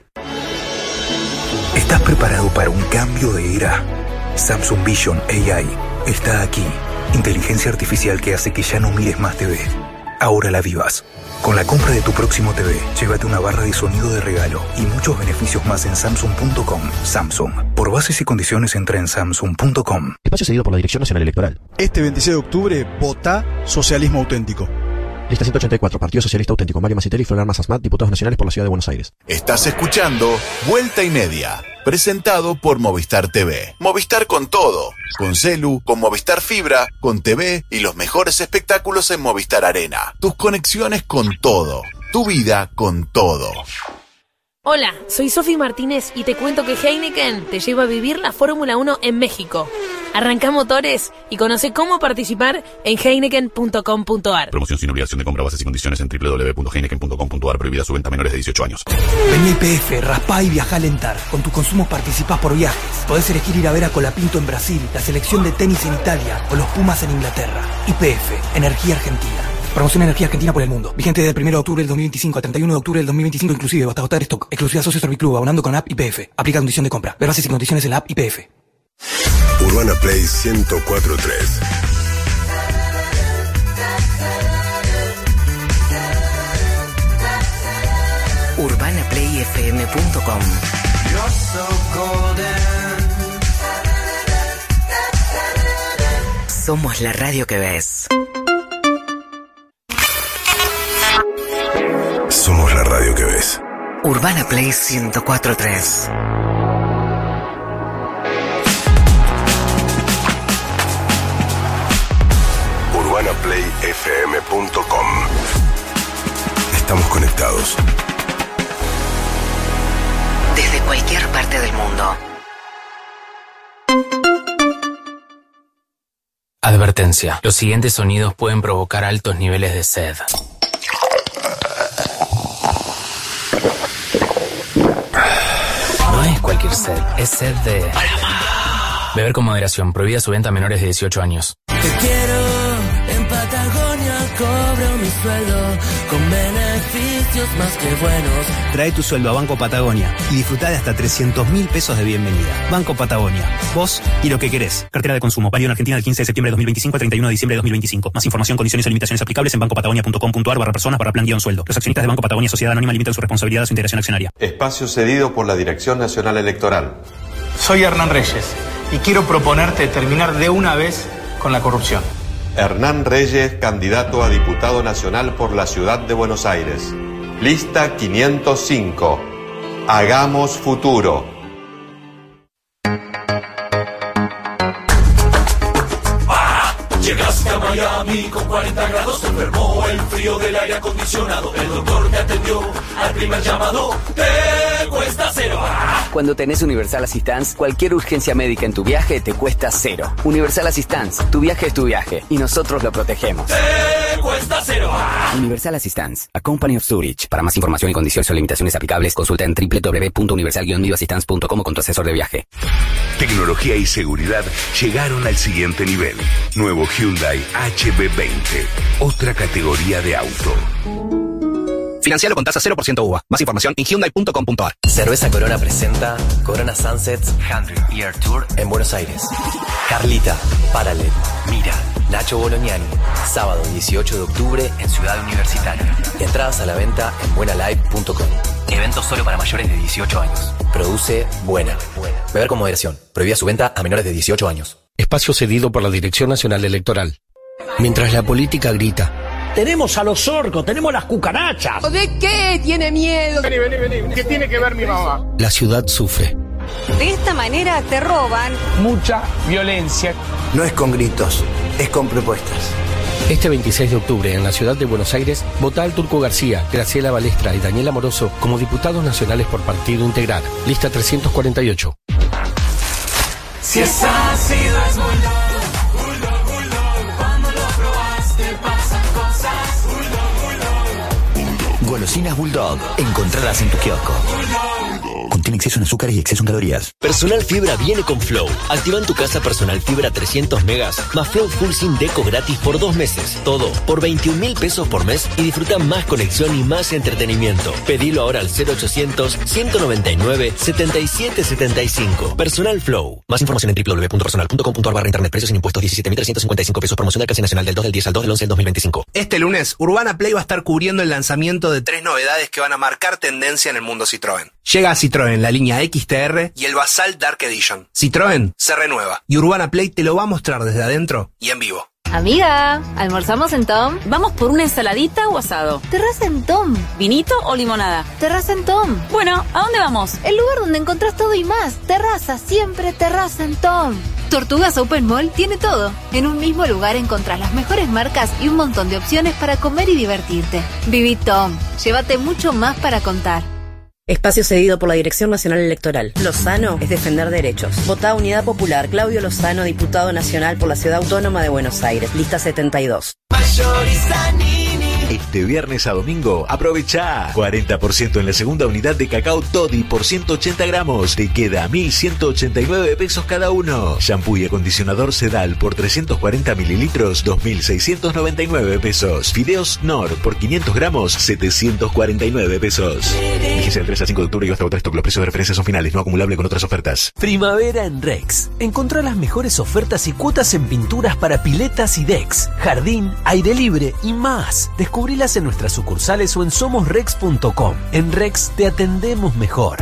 ¿Estás preparado para un cambio de era? Samsung Vision A I está aquí. Inteligencia artificial que hace que ya no mires más T V. Ahora la vivas. Con la compra de tu próximo T V, llévate una barra de sonido de regalo y muchos beneficios más en samsung punto com. Samsung. Por bases y condiciones entra en samsung punto com.
Espacio cedido por la Dirección Nacional Electoral.
Este veintiséis de octubre, vota Socialismo Auténtico.
Lista ciento ochenta y cuatro, Partido Socialista Auténtico, Mario Macitelli y Flor Mazasmat, diputados nacionales por la Ciudad de Buenos Aires.
Estás escuchando Vuelta y Media, presentado por Movistar T V. Movistar con todo, con celu, con Movistar Fibra, con T V y los mejores espectáculos en Movistar Arena. Tus conexiones con todo, tu vida con todo.
Hola, soy Sofi Martínez y te cuento que Heineken te lleva a vivir la Fórmula uno en México. Arranca motores y conoce cómo participar en heineken punto com punto a r.
Promoción sin obligación de compra, bases y condiciones en doble u doble u doble u punto heineken punto com punto a r. Prohibida su venta a menores de dieciocho años.
Vení a I P F, raspá y viajá a Lentar. Con tus consumos participás por viajes. Podés elegir ir a ver a Colapinto en Brasil, la selección de tenis en Italia o los Pumas en Inglaterra. I P F, Energía Argentina. Promoción Energía Argentina por el mundo. Vigente del primero de octubre del dos mil veinticinco al treinta y uno de octubre del dos mil veinticinco inclusive, hasta agotar stock. Exclusiva Socio Serviclub, abonando con app I P F. Aplica condición de compra. Ver bases y condiciones en la app I P F.
Urbana Play ciento cuatro punto tres.
urbana play f m punto com. Somos la radio que ves.
Somos la radio que ves.
Urbana Play ciento cuatro punto tres.
urbana play f m punto com. Estamos conectados.
Desde cualquier parte del mundo.
Advertencia. Los siguientes sonidos pueden provocar altos niveles de sed. No es cualquier sed, es sed de... Beber con moderación, prohibida su venta a menores de dieciocho años.
Te quiero, en Patagonia cobro mi
sueldo con beneficios más que buenos.
Trae tu sueldo a Banco Patagonia y disfruta de hasta trescientos mil pesos de bienvenida. Banco Patagonia, vos y lo que querés. Cartera de consumo, válido en Argentina del quince de septiembre de dos mil veinticinco al treinta y uno de diciembre de dos mil veinticinco. Más información, condiciones y limitaciones aplicables en bancopatagonia punto com punto ar barra personas barra plan guión sueldo. Los accionistas de Banco Patagonia Sociedad Anónima limitan su responsabilidad a su integración accionaria.
Espacio cedido por la Dirección Nacional Electoral.
Soy Hernán Reyes y quiero proponerte terminar de una vez con la corrupción.
Hernán Reyes, candidato a diputado nacional por la Ciudad de Buenos Aires. Lista quinientos cinco. Hagamos futuro.
Llegaste a Miami con cuarenta grados, te enfermó el frío del aire acondicionado. El doctor te atendió al primer llamado, te cuesta cero.
Cuando tenés Universal Assistance, cualquier urgencia médica en tu viaje te cuesta cero. Universal Assistance, tu viaje es tu viaje y nosotros lo protegemos.
Te cuesta cero.
Universal Assistance, a Company of Zurich. Para más información y condiciones o limitaciones aplicables, consulta en doble u doble u doble u punto universal guion assistance punto com o con tu asesor de viaje.
Tecnología y seguridad llegaron al siguiente nivel. Nuevo Hyundai H B veinte, otra categoría de auto.
Financialo con tasa cero por ciento U V A. Más información en hyundai punto com punto ar.
Cerveza Corona presenta Corona Sunsets cien Year Tour en Buenos Aires. Carlita, Paralel, Mira, Nacho Bolognani. Sábado dieciocho de octubre en Ciudad Universitaria. Entradas a la venta en buena live punto com. Evento solo para mayores de dieciocho años. Produce Buena. Beber con moderación. Prohibida su venta a menores de dieciocho años.
Espacio cedido por la Dirección Nacional Electoral. Mientras la política grita:
tenemos a los orcos, tenemos las cucarachas.
¿De qué tiene miedo?
Vení, vení, vení. ¿Qué tiene que ver mi mamá?
La ciudad sufre.
De esta manera te roban.
Mucha violencia.
No es con gritos, es con propuestas.
Este veintiséis de octubre en la ciudad de Buenos Aires, vota al Turco García, Graciela Balestra y Daniela Moroso como diputados nacionales por partido integral. Lista trescientos cuarenta y ocho.
Si es ácido es Bulldog, Bulldog, Bulldog. Cuando lo probas te pasan cosas. Bulldog, Bulldog.
Golosinas Bulldog. Encontradas en tu kiosco. Contiene exceso en azúcares y exceso en calorías.
Personal Fibra viene con Flow. Activa en tu casa Personal Fibra trescientos megas más Flow Full Sim Deco gratis por dos meses. Todo por veintiún mil pesos por mes y disfruta más conexión y más entretenimiento. Pedilo ahora al cero ochocientos, ciento noventa y nueve, setenta y siete setenta y cinco. Personal Flow. Más información en doble u doble u doble u punto personal punto com punto ar barra internet. Precios sin impuestos diecisiete mil trescientos cincuenta y cinco pesos. Promoción de alcance nacional del dos del diez al dos del once del dos mil veinticinco.
Este lunes, Urbana Play va a estar cubriendo el lanzamiento de tres novedades que van a marcar tendencia en el mundo Citroën. Llega a Citroën la línea X T R y el Basal Dark Edition. Citroën se renueva y Urbana Play te lo va a mostrar desde adentro y en vivo.
Amiga, ¿almorzamos en Tom? ¿Vamos por una ensaladita o asado? Terraza en Tom. ¿Vinito o limonada? Terraza en Tom. Bueno, ¿a dónde vamos? El lugar donde encontrás todo y más. Terraza, siempre terraza en Tom. Tortugas Open Mall tiene todo. En un mismo lugar encontrás las mejores marcas y un montón de opciones para comer y divertirte. Viví Tom. Llévate mucho más para contar.
Espacio cedido por la Dirección Nacional Electoral. Lozano es defender derechos. Votá Unidad Popular. Claudio Lozano, diputado nacional por la Ciudad Autónoma de Buenos Aires. Lista setenta y dos.
Este viernes a domingo, aprovecha cuarenta por ciento en la segunda unidad de cacao Toddy por ciento ochenta gramos. Te queda mil ciento ochenta y nueve pesos cada uno. Shampoo y acondicionador Sedal por trescientos cuarenta mililitros, dos mil seiscientos noventa y nueve pesos. Fideos Nor por quinientos gramos, setecientos cuarenta y nueve pesos. Vigencia del tres al cinco de octubre y hasta agotar stock. Los precios de referencia son finales, no acumulable con otras ofertas.
Primavera en Rex. Encontrá las mejores ofertas y cuotas en pinturas para piletas y decks, jardín, aire libre y más. Descubrilas en nuestras sucursales o en somos rex punto com. En Rex te atendemos mejor.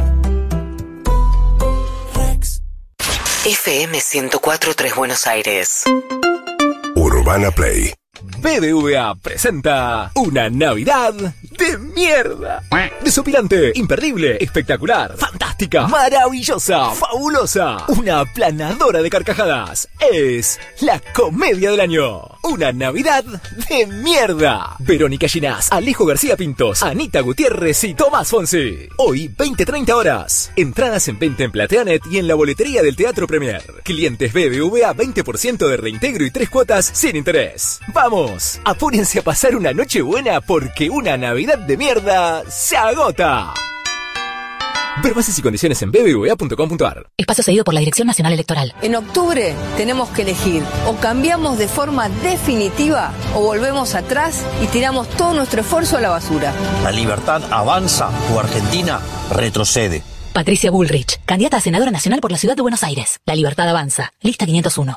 Rex. F M ciento cuatro punto tres Buenos Aires.
Urbana Play.
B B V A presenta una Navidad de mierda. Desopilante, imperdible, espectacular, fantástica, maravillosa, fabulosa, una aplanadora de carcajadas. Es la comedia del año. Una Navidad de mierda. Verónica Ginás, Alejo García Pintos, Anita Gutiérrez y Tomás Fonsi. Hoy, veinte treinta horas. Entradas en venta en Plateanet y en la boletería del Teatro Premier. Clientes B B V A, veinte por ciento de reintegro y tres cuotas sin interés. ¡Vamos! Apúrense a pasar una noche buena porque una Navidad de mierda se agota. Ver bases y condiciones en b b v a punto com punto a r.
Espacio cedido por la Dirección Nacional Electoral.
En octubre tenemos que elegir o cambiamos de forma definitiva o volvemos atrás y tiramos todo nuestro esfuerzo a la basura.
La libertad avanza o Argentina retrocede.
Patricia Bullrich, candidata a senadora nacional por la Ciudad de Buenos Aires. La libertad avanza. Lista quinientos uno.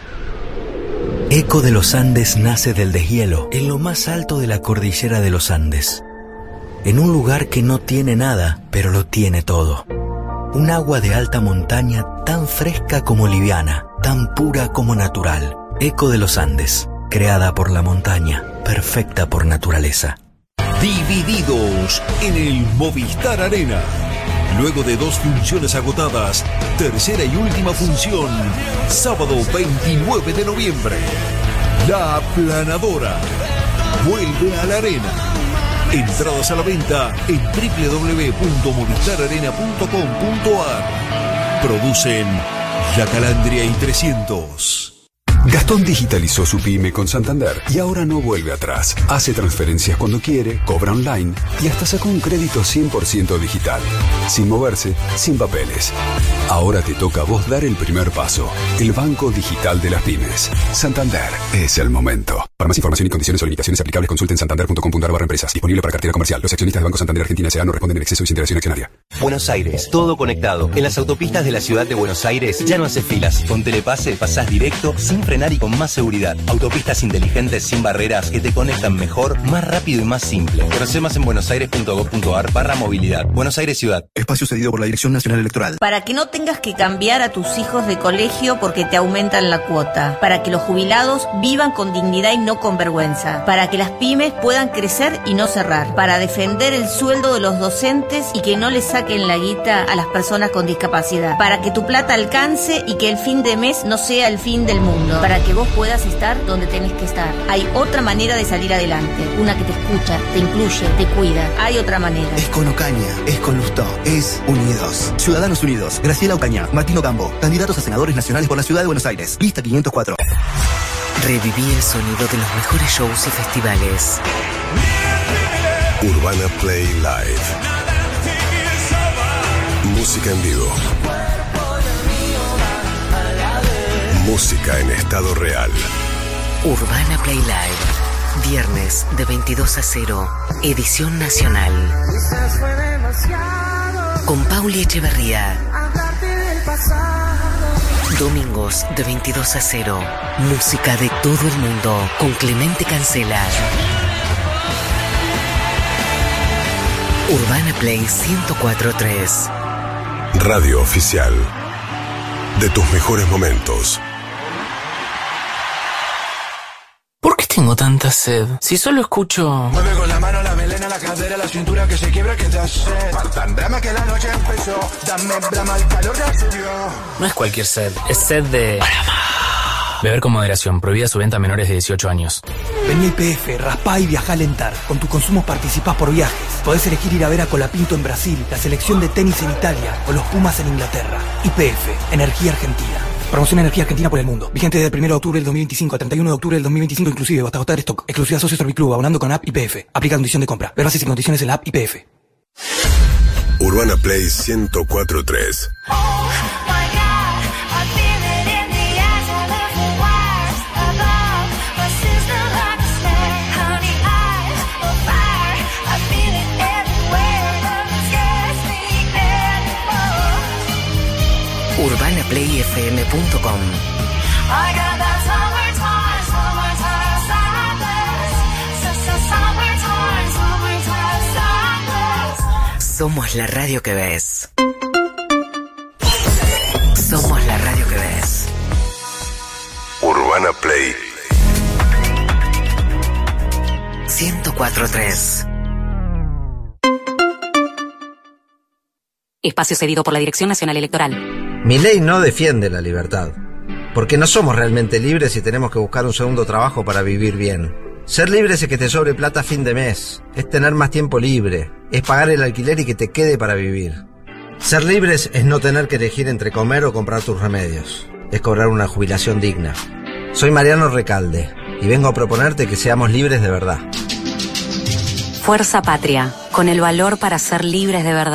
Eco de los Andes nace del deshielo, en lo más alto de la cordillera de los Andes. En un lugar que no tiene nada, pero lo tiene todo. Un agua de alta montaña tan fresca como liviana, tan pura como natural. Eco de los Andes, creada por la montaña, perfecta por naturaleza.
Divididos en el Movistar Arena. Luego de dos funciones agotadas, tercera y última función, sábado veintinueve de noviembre. La Aplanadora vuelve a la arena. Entradas a la venta en w w w punto movistar arena punto com punto a r. Producen La Calandria y trescientos.
Gastón digitalizó su pyme con Santander y ahora no vuelve atrás. Hace transferencias cuando quiere, cobra online y hasta sacó un crédito cien por ciento digital. Sin moverse, sin papeles. Ahora te toca a vos dar el primer paso. El Banco Digital de las Pymes. Santander es el momento. Para más información y condiciones o limitaciones aplicables, consulten santander punto com punto a r barra empresas. Disponible para cartera comercial. Los accionistas del Banco Santander Argentina S A no responden en exceso y sin interacción accionaria.
Buenos Aires, todo conectado. En las autopistas de la ciudad de Buenos Aires ya no haces filas. Con Telepase pasás directo, sin frenar y con más seguridad. Autopistas inteligentes sin barreras que te conectan mejor, más rápido y más simple. Conoce más en buenosaires punto gob punto a r barra movilidad. Buenos Aires Ciudad.
Espacio cedido por la Dirección Nacional Electoral.
Para que no tengas que cambiar a tus hijos de colegio porque te aumentan la cuota. Para que los jubilados vivan con dignidad y no con vergüenza. Para que las pymes puedan crecer y no cerrar. Para defender el sueldo de los docentes y que no les saquen la guita a las personas con discapacidad. Para que tu plata alcance y que el fin de mes no sea el fin del mundo. Para que vos puedas estar donde tenés que estar. Hay otra manera de salir adelante. Una que te escucha, te incluye, te cuida. Hay otra manera.
Es con Ocaña, es con Lustó, es Unidos. Ciudadanos Unidos. Graciela Ocaña, Martín Ocampo, candidatos a senadores nacionales por la Ciudad de Buenos Aires. Lista quinientos cuatro.
Reviví el sonido de los mejores shows y festivales.
Urbana Play Live. Música en vivo. Música en estado real.
Urbana Play Live. Viernes de veintidós a cero. Edición nacional. Con Pauli Echeverría. Domingos de veintidós a cero. Música de todo el mundo. Con Clemente Cancela. Urbana Play ciento cuatro punto tres.
Radio oficial. De tus mejores momentos.
¿Por qué tengo tanta sed? Si solo escucho...
Mueve con la mano, la melena, la cadera, la cintura que se quiebra, que te hace. Tan drama que la noche empezó. Dame brama, el calor ya subió.
No es cualquier sed, es sed de... Beber con moderación, prohibida su venta a menores de dieciocho años.
Vení a I P F, raspá y viajá a Lentar. Con tus consumos participás por viajes. Podés elegir ir a ver a Colapinto en Brasil, la selección de tenis en Italia o los Pumas en Inglaterra. I P F, Energía Argentina. Promoción Energía Argentina por el mundo. Vigente desde el primero de octubre del dos mil veinticinco al treinta y uno de octubre del dos mil veinticinco inclusive, hasta agotar stock. Exclusividad Socio Serviclub, abonando con app I P F. Aplica condición de compra. Ver bases y condiciones en la app I P F.
Urbana Play ciento cuatro punto tres.
urbana play f m punto com. Somos la radio que ves. Somos la radio que ves.
Urbana Play
ciento cuatro punto tres.
Espacio cedido por la Dirección Nacional Electoral.
Mi ley no defiende la libertad, porque no somos realmente libres y tenemos que buscar un segundo trabajo para vivir bien. Ser libre es que te sobre plata a fin de mes, es tener más tiempo libre, es pagar el alquiler y que te quede para vivir. Ser libres es no tener que elegir entre comer o comprar tus remedios, es cobrar una jubilación digna. Soy Mariano Recalde y vengo a proponerte que seamos libres de verdad.
Fuerza Patria, con el valor para ser libres de verdad.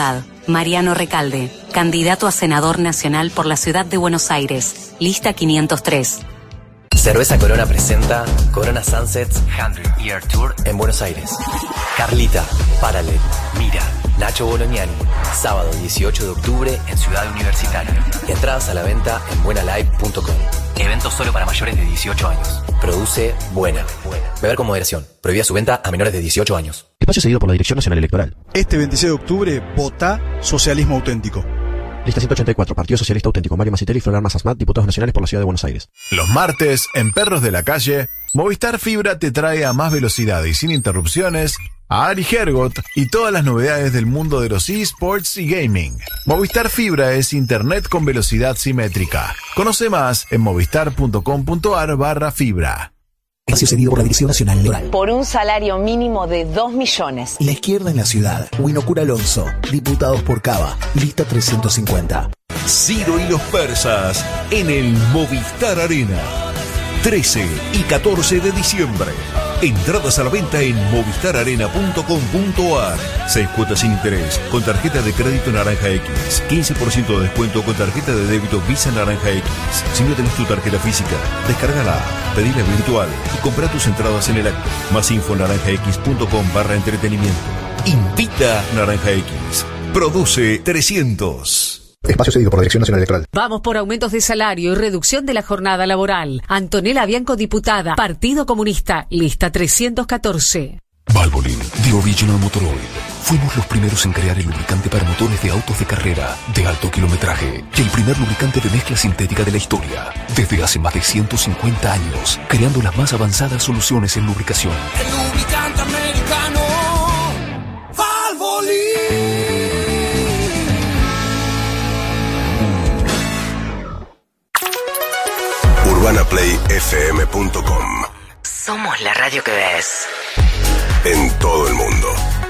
Mariano Recalde, candidato a senador nacional por la ciudad de Buenos Aires, lista quinientos tres.
Cerveza Corona presenta Corona Sunsets cien Year Tour en Buenos Aires. Carlita, Parallel, Mira, Nacho Bolognani. Sábado dieciocho de octubre en Ciudad Universitaria. Entradas a la venta en buena live punto com. Evento solo para mayores de dieciocho años. Produce Buena. Beber con moderación. Prohibida su venta a menores de dieciocho años.
Espacio cedido por la Dirección Nacional Electoral.
Este veintiséis de octubre, vota Socialismo Auténtico.
Lista ciento ochenta y cuatro, Partido Socialista Auténtico, Mario Macitelli y Flor Armas Asmat, diputados nacionales por la Ciudad de Buenos Aires.
Los martes, en Perros de la Calle, Movistar Fibra te trae a más velocidad y sin interrupciones a Ari Hergot y todas las novedades del mundo de los eSports y gaming. Movistar Fibra es internet con velocidad simétrica. Conoce más en movistar.com.ar barra fibra.
Espacio cedido por la Dirección Nacional Electoral.
Por un salario mínimo de dos millones.
La izquierda en la ciudad. Winocura Alonso. Diputados por Cava. Lista trescientos cincuenta.
Ciro y los persas en el Movistar Arena. trece y catorce de diciembre. Entradas a la venta en movistar arena punto com punto ar. Seis cuotas sin interés con tarjeta de crédito Naranja X. quince por ciento de descuento con tarjeta de débito Visa Naranja X. Si no tenés tu tarjeta física, descárgala, pedila virtual y compra tus entradas en el acto. Más info en naranja x punto com barra entretenimiento. Invita Naranja X. Produce trescientos.
Espacio cedido por la Dirección Nacional Electoral.
Vamos por aumentos de salario y reducción de la jornada laboral. Antonella Bianco, diputada, Partido Comunista, lista trescientos catorce.
Valvoline, The Original Motor Oil. Fuimos los primeros en crear el lubricante para motores de autos de carrera de alto kilometraje y el primer lubricante de mezcla sintética de la historia. Desde hace más de ciento cincuenta años, creando las más avanzadas soluciones en lubricación.
El lubricante americano, Valvoline.
urbana play f m punto com.
Somos la radio que ves.
En todo el mundo.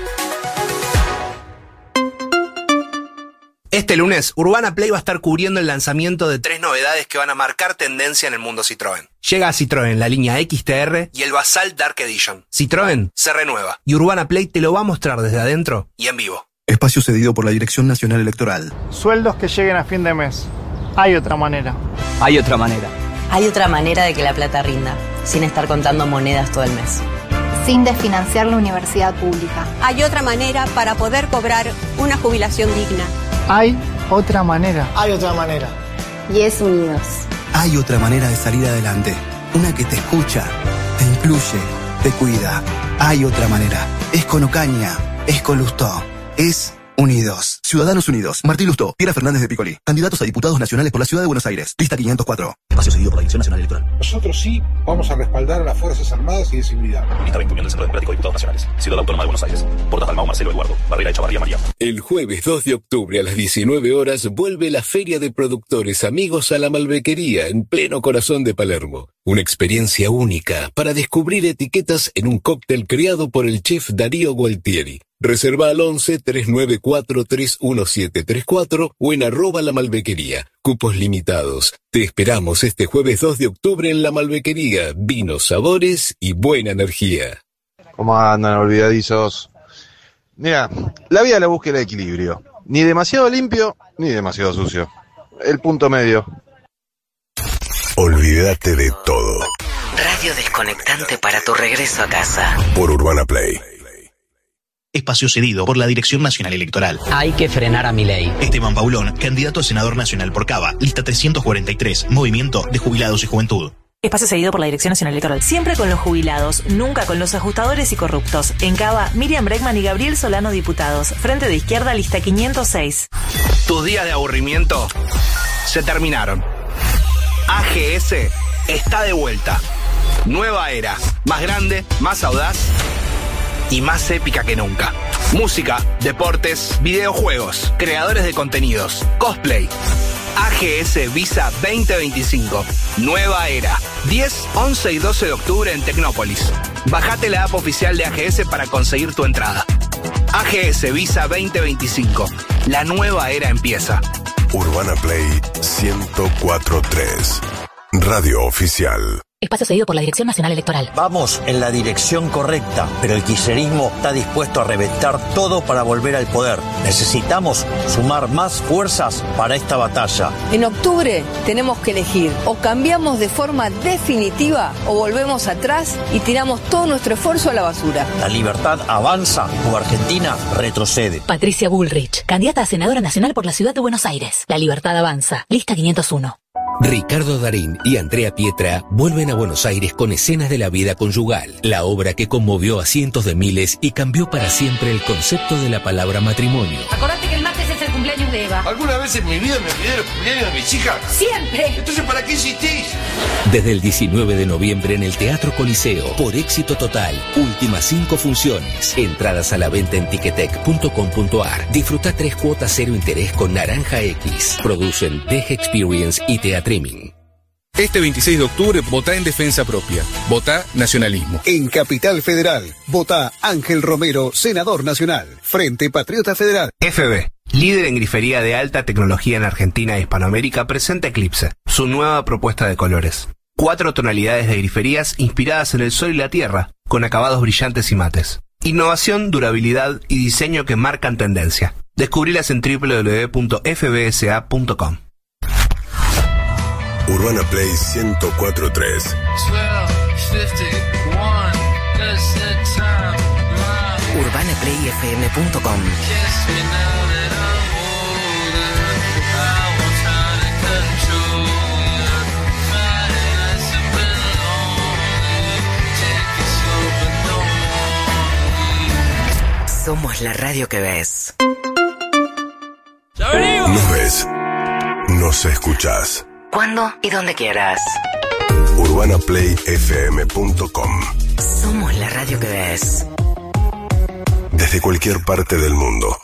Este lunes, Urbana Play va a estar cubriendo el lanzamiento de tres novedades que van a marcar tendencia en el mundo Citroën. Llega a Citroën la línea X T R y el Basalt Dark Edition. Citroën se renueva y Urbana Play te lo va a mostrar desde adentro y en vivo.
Espacio cedido por la Dirección Nacional Electoral.
Sueldos que lleguen a fin de mes. Hay otra manera.
Hay otra manera.
Hay otra manera de que la plata rinda, sin estar contando monedas todo el mes.
Sin desfinanciar la universidad pública.
Hay otra manera para poder cobrar una jubilación digna.
Hay otra manera.
Hay otra manera.
Y es Unidos.
Hay otra manera de salir adelante. Una que te escucha, te incluye, te cuida. Hay otra manera. Es con Ocaña, es con Lustó, es Unidos. Ciudadanos Unidos. Martín Lustó, Piera Fernández de Piccoli. Candidatos a diputados nacionales por la Ciudad de Buenos Aires. Lista quinientos cuatro. Espacio cedido por la Dirección Nacional Electoral.
Nosotros sí vamos a respaldar a las Fuerzas Armadas y de Seguridad.
Lista veinte Unión del Centro Democrático de Diputados Nacionales. Ciudad Autónoma de Buenos Aires. Portas Dalmau, Marcelo Eduardo. Barrera de Chavarría, María.
El jueves dos de octubre a las diecinueve horas vuelve la Feria de Productores Amigos a la Malbequería en pleno corazón de Palermo. Una experiencia única para descubrir etiquetas en un cóctel creado por el chef Darío Gualtieri. Reserva al once, tres nueve cuatro, tres uno siete tres cuatro o en arroba la Malbequería. Cupos limitados. Te esperamos este jueves dos de octubre en la Malbequería. Vinos, sabores y buena energía.
¿Cómo andan, olvidadizos? Mira, la vida la busca el equilibrio. Ni demasiado limpio, ni demasiado sucio. El punto medio.
Olvídate de todo.
Radio desconectante para tu regreso a casa.
Por Urbana Play.
Espacio cedido por la Dirección Nacional Electoral.
Hay que frenar a Milei.
Esteban Paulón, candidato a senador nacional por Cava, lista trescientos cuarenta y tres, Movimiento de Jubilados y Juventud.
Espacio cedido por la Dirección Nacional Electoral. Siempre con los jubilados, nunca con los ajustadores y corruptos. En Cava, Miriam Bregman y Gabriel Solano, diputados. Frente de Izquierda, lista quinientos seis.
Tus días de aburrimiento se terminaron. A G S está de vuelta. Nueva era, más grande, más audaz y más épica que nunca. Música, deportes, videojuegos, creadores de contenidos, cosplay. A G S Visa veinte veinticinco. Nueva era. diez, once y doce de octubre en Tecnópolis. Bajate la app oficial de A G S para conseguir tu entrada. A G S Visa veinte veinticinco. La nueva era empieza.
Urbana Play ciento cuatro punto tres. Radio oficial.
Espacio cedido por la Dirección Nacional Electoral.
Vamos en la dirección correcta, pero el kirchnerismo está dispuesto a reventar todo para volver al poder. Necesitamos sumar más fuerzas para esta batalla.
En octubre tenemos que elegir: o cambiamos de forma definitiva o volvemos atrás y tiramos todo nuestro esfuerzo a la basura.
La libertad avanza o Argentina retrocede.
Patricia Bullrich, candidata a senadora nacional por la ciudad de Buenos Aires. La libertad avanza. Lista quinientos uno.
Ricardo Darín y Andrea Pietra vuelven a Buenos Aires con Escenas de la vida conyugal, la obra que conmovió a cientos de miles y cambió para siempre el concepto de la palabra matrimonio.
Acordate que el martes es el cumpleaños de Eva.
¿Alguna vez en mi vida me olvidé los cumpleaños de mis hijas?
¡Siempre!
Entonces, ¿para qué insistís?
Desde el diecinueve de noviembre en el Teatro Coliseo, por éxito total, últimas cinco funciones. Entradas a la venta en ticketek punto com punto ar. Disfruta tres cuotas cero interés con Naranja X. Producen Deje Experience y Teatriming.
Este veintiséis de octubre, votá en defensa propia. Votá nacionalismo.
En Capital Federal, votá Ángel Romero, senador nacional. Frente Patriota Federal.
F B, líder en grifería de alta tecnología en Argentina e Hispanoamérica, presenta Eclipse, su nueva propuesta de colores. Cuatro tonalidades de griferías inspiradas en el sol y la tierra, con acabados brillantes y mates. Innovación, durabilidad y diseño que marcan tendencia. Descubrilas en doble u doble u doble u punto f b s a punto com.
Urbana Play ciento cuatro punto tres.
urbana play f m punto com. Somos la radio que ves.
Nos ves. Nos escuchás.
¿Cuándo y donde quieras?
urbana play f m punto com.
Somos la radio que ves.
Desde cualquier parte del mundo.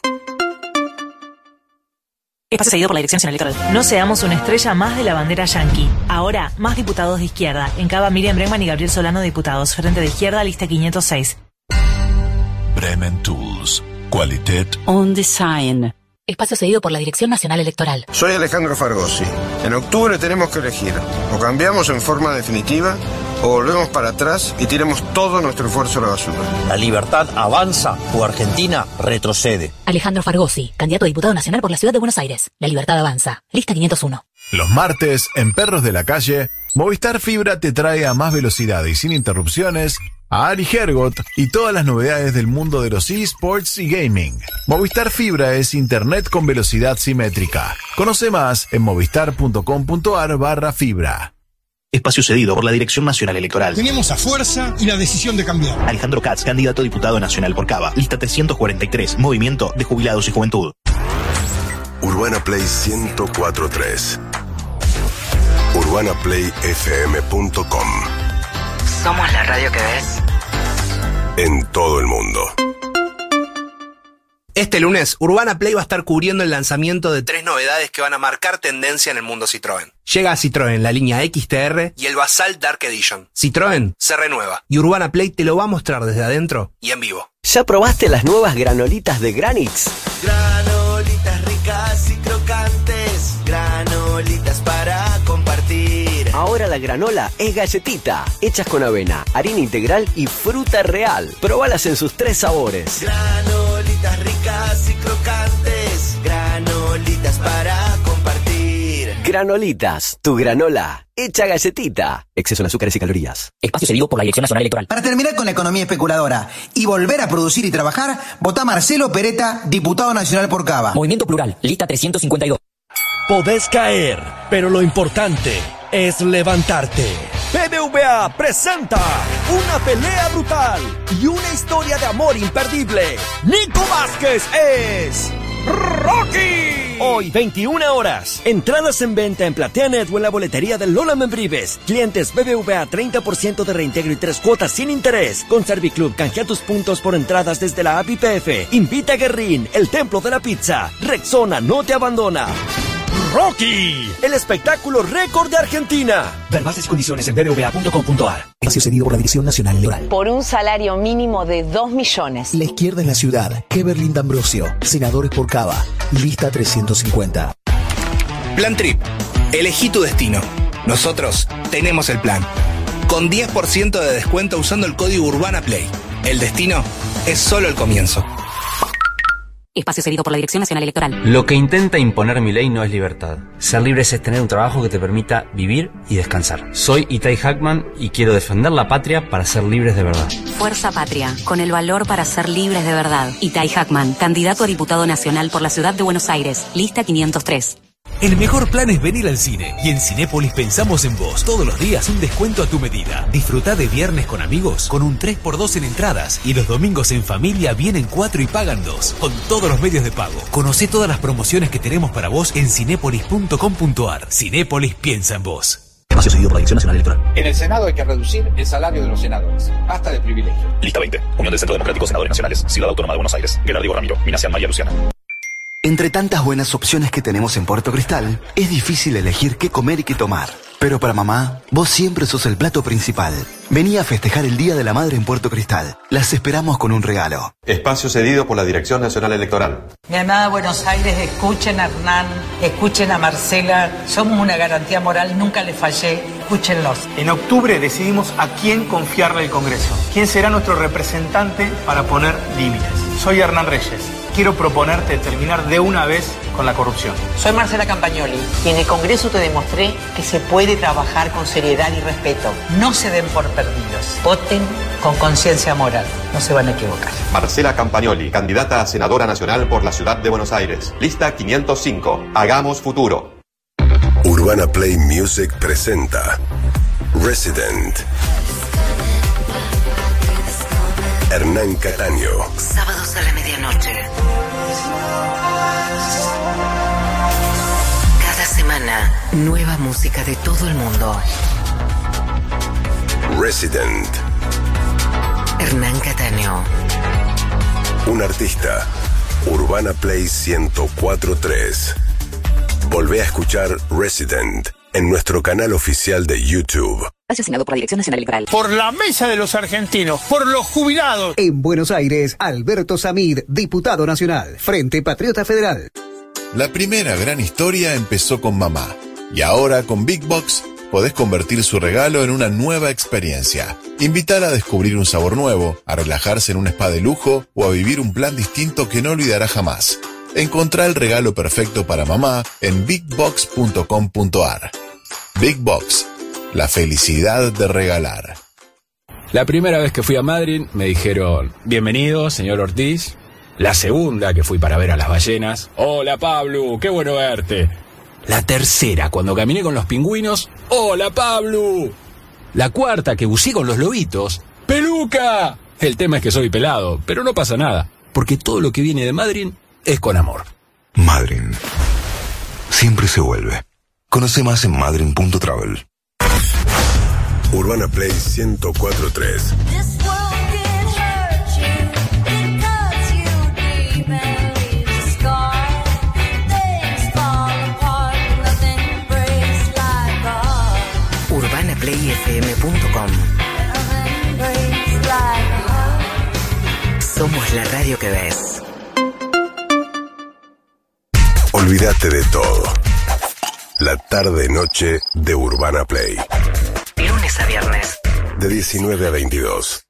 Espacio seguido por la Dirección Nacional Electoral.
No seamos una estrella más de la bandera yanqui. Ahora, más diputados de izquierda. En Cava, Miriam Bregman y Gabriel Solano, diputados. Frente de izquierda, lista quinientos seis.
Bremen Tools. Qualität
On Design. Espacio cedido por la Dirección Nacional Electoral.
Soy Alejandro Fargosi. En octubre tenemos que elegir: o cambiamos en forma definitiva o volvemos para atrás y tiremos todo nuestro esfuerzo a la basura.
La libertad avanza o Argentina retrocede.
Alejandro Fargosi, candidato a diputado nacional por la ciudad de Buenos Aires. La libertad avanza. Lista quinientos uno.
Los martes, en Perros de la Calle, Movistar Fibra te trae a más velocidad y sin interrupciones a Ari Hergot y todas las novedades del mundo de los eSports y gaming. Movistar Fibra es internet con velocidad simétrica. Conoce más en movistar punto com punto ar barra fibra.
Espacio cedido por la Dirección Nacional Electoral.
Tenemos a fuerza y la decisión de cambiar.
Alejandro Katz, candidato a diputado nacional por Cava. Lista trescientos cuarenta y tres, Movimiento de Jubilados y Juventud.
Urbana Play ciento cuatro punto tres. urbana play f m punto com.
Somos la radio que ves.
En todo el mundo.
Este lunes, Urbana Play va a estar cubriendo el lanzamiento de tres novedades que van a marcar tendencia en el mundo Citroën. Llega a Citroën la línea X T R y el Basalt Dark Edition. Citroën se renueva y Urbana Play te lo va a mostrar desde adentro y en vivo.
¿Ya probaste las nuevas granolitas de Granix?
Granolitas ricas y crocantes, granolitas para compartir.
Ahora la granola es galletita, hechas con avena, harina integral y fruta real. Probalas en sus tres sabores.
Granolitas ricas y crocantes, granolitas para compartir.
Granolitas, tu granola, hecha galletita. Exceso en azúcares y calorías.
Espacio cedido por la Dirección Nacional Electoral.
Para terminar con la economía especuladora y volver a producir y trabajar, votá Marcelo Peretta, diputado nacional por Cava.
Movimiento Plural, lista trescientos cincuenta y dos.
Podés caer, pero lo importante es levantarte. B B V A presenta una pelea brutal y una historia de amor imperdible. Nico Vázquez es Rocky. Hoy, veintiuna horas. Entradas en venta en PlateaNet o en la boletería de Lola Membrives. Clientes B B V A, treinta por ciento de reintegro y tres cuotas sin interés. Con Serviclub, canjea tus puntos por entradas desde la app I P F. Invita a Guerrín, el templo de la pizza. Rexona no te abandona. Rocky, el espectáculo récord de Argentina.
Ver bases y condiciones en b b v a punto com punto ar. Espacio cedido por la Dirección Nacional Electoral.
Por un salario mínimo de dos millones.
La izquierda en la ciudad. Heberlin D'Ambrosio, senadores por Cava. Lista trescientos cincuenta.
Plan Trip. Elegí tu destino. Nosotros tenemos el plan. con diez por ciento de descuento usando el código Urbana Play. El destino es solo el comienzo.
Espacio cedido por la Dirección Nacional Electoral.
Lo que intenta imponer mi ley no es libertad. Ser libre es tener un trabajo que te permita vivir y descansar. Soy Itai Hackman y quiero defender la patria para ser libres de verdad.
Fuerza Patria, con el valor para ser libres de verdad. Itai Hackman, candidato a diputado nacional por la Ciudad de Buenos Aires, lista quinientos tres.
El mejor plan es venir al cine. Y en Cinépolis pensamos en vos. Todos los días un descuento a tu medida. Disfrutá de viernes con amigos con un tres por dos en entradas. Y los domingos en familia vienen cuatro y pagan dos. Con todos los medios de pago. Conocé todas las promociones que tenemos para vos en cinépolis punto com punto ar. Cinépolis piensa en vos.
Espacio cedido por la Dirección Nacional Electoral.
En el Senado hay que reducir el salario de los senadores. Hasta de privilegio.
Lista veinte. Unión del Centro Democrático Senadores Nacionales. Ciudad Autónoma de Buenos Aires. Gerardo Ramiro. Minacian María Luciana.
Entre tantas buenas opciones que tenemos en Puerto Cristal, es difícil elegir qué comer y qué tomar. Pero para mamá, vos siempre sos el plato principal. Vení a festejar el Día de la Madre en Puerto Cristal. Las esperamos con un regalo.
Espacio cedido por la Dirección Nacional Electoral.
Mi amada Buenos Aires, escuchen a Hernán, escuchen a Marcela. Somos una garantía moral, nunca les fallé. Escúchenlos.
En octubre decidimos a quién confiarle el Congreso. ¿Quién será nuestro representante para poner límites? Soy Hernán Reyes. Quiero proponerte terminar de una vez con la corrupción.
Soy Marcela Campagnoli y en el Congreso te demostré que se puede trabajar con seriedad y respeto. No se den por perdidos. Voten con conciencia moral. No se van a equivocar.
Marcela Campagnoli, candidata a senadora nacional por la Ciudad de Buenos Aires. Lista quinientos cinco. Hagamos futuro.
Urbana Play Music presenta Resident. Hernán Cataño.
Sábados a la medianoche. Cada semana, nueva música de todo el mundo.
Resident.
Hernán Cataño.
Un artista. Urbana Play ciento cuatro punto tres. Volvé a escuchar Resident en nuestro canal oficial de YouTube.
Asignado por la Dirección Nacional Electoral.
Por la mesa de los argentinos, por los jubilados.
En Buenos Aires, Alberto Samid, diputado nacional, Frente Patriota Federal.
La primera gran historia empezó con mamá. Y ahora con Big Box podés convertir su regalo en una nueva experiencia. Invítala a descubrir un sabor nuevo, a relajarse en un spa de lujo o a vivir un plan distinto que no olvidará jamás. Encontrá el regalo perfecto para mamá en big box punto com punto ar. Big Box, la felicidad de regalar.
La primera vez que fui a Madrid me dijeron, bienvenido, señor Ortiz. La segunda que fui para ver a las ballenas, hola Pablo, qué bueno verte. La tercera, cuando caminé con los pingüinos, hola Pablo. La cuarta, que buceé con los lobitos, peluca. El tema es que soy pelado, pero no pasa nada, porque todo lo que viene de Madrid es con amor.
Madryn. Siempre se vuelve. Conoce más en madryn punto travel. Urbana Play ciento cuatro punto tres.
urbana play f m punto com. Somos la radio que ves.
Olvídate de todo. La tarde-noche de Urbana Play.
Lunes a viernes.
De diecinueve a veintidós.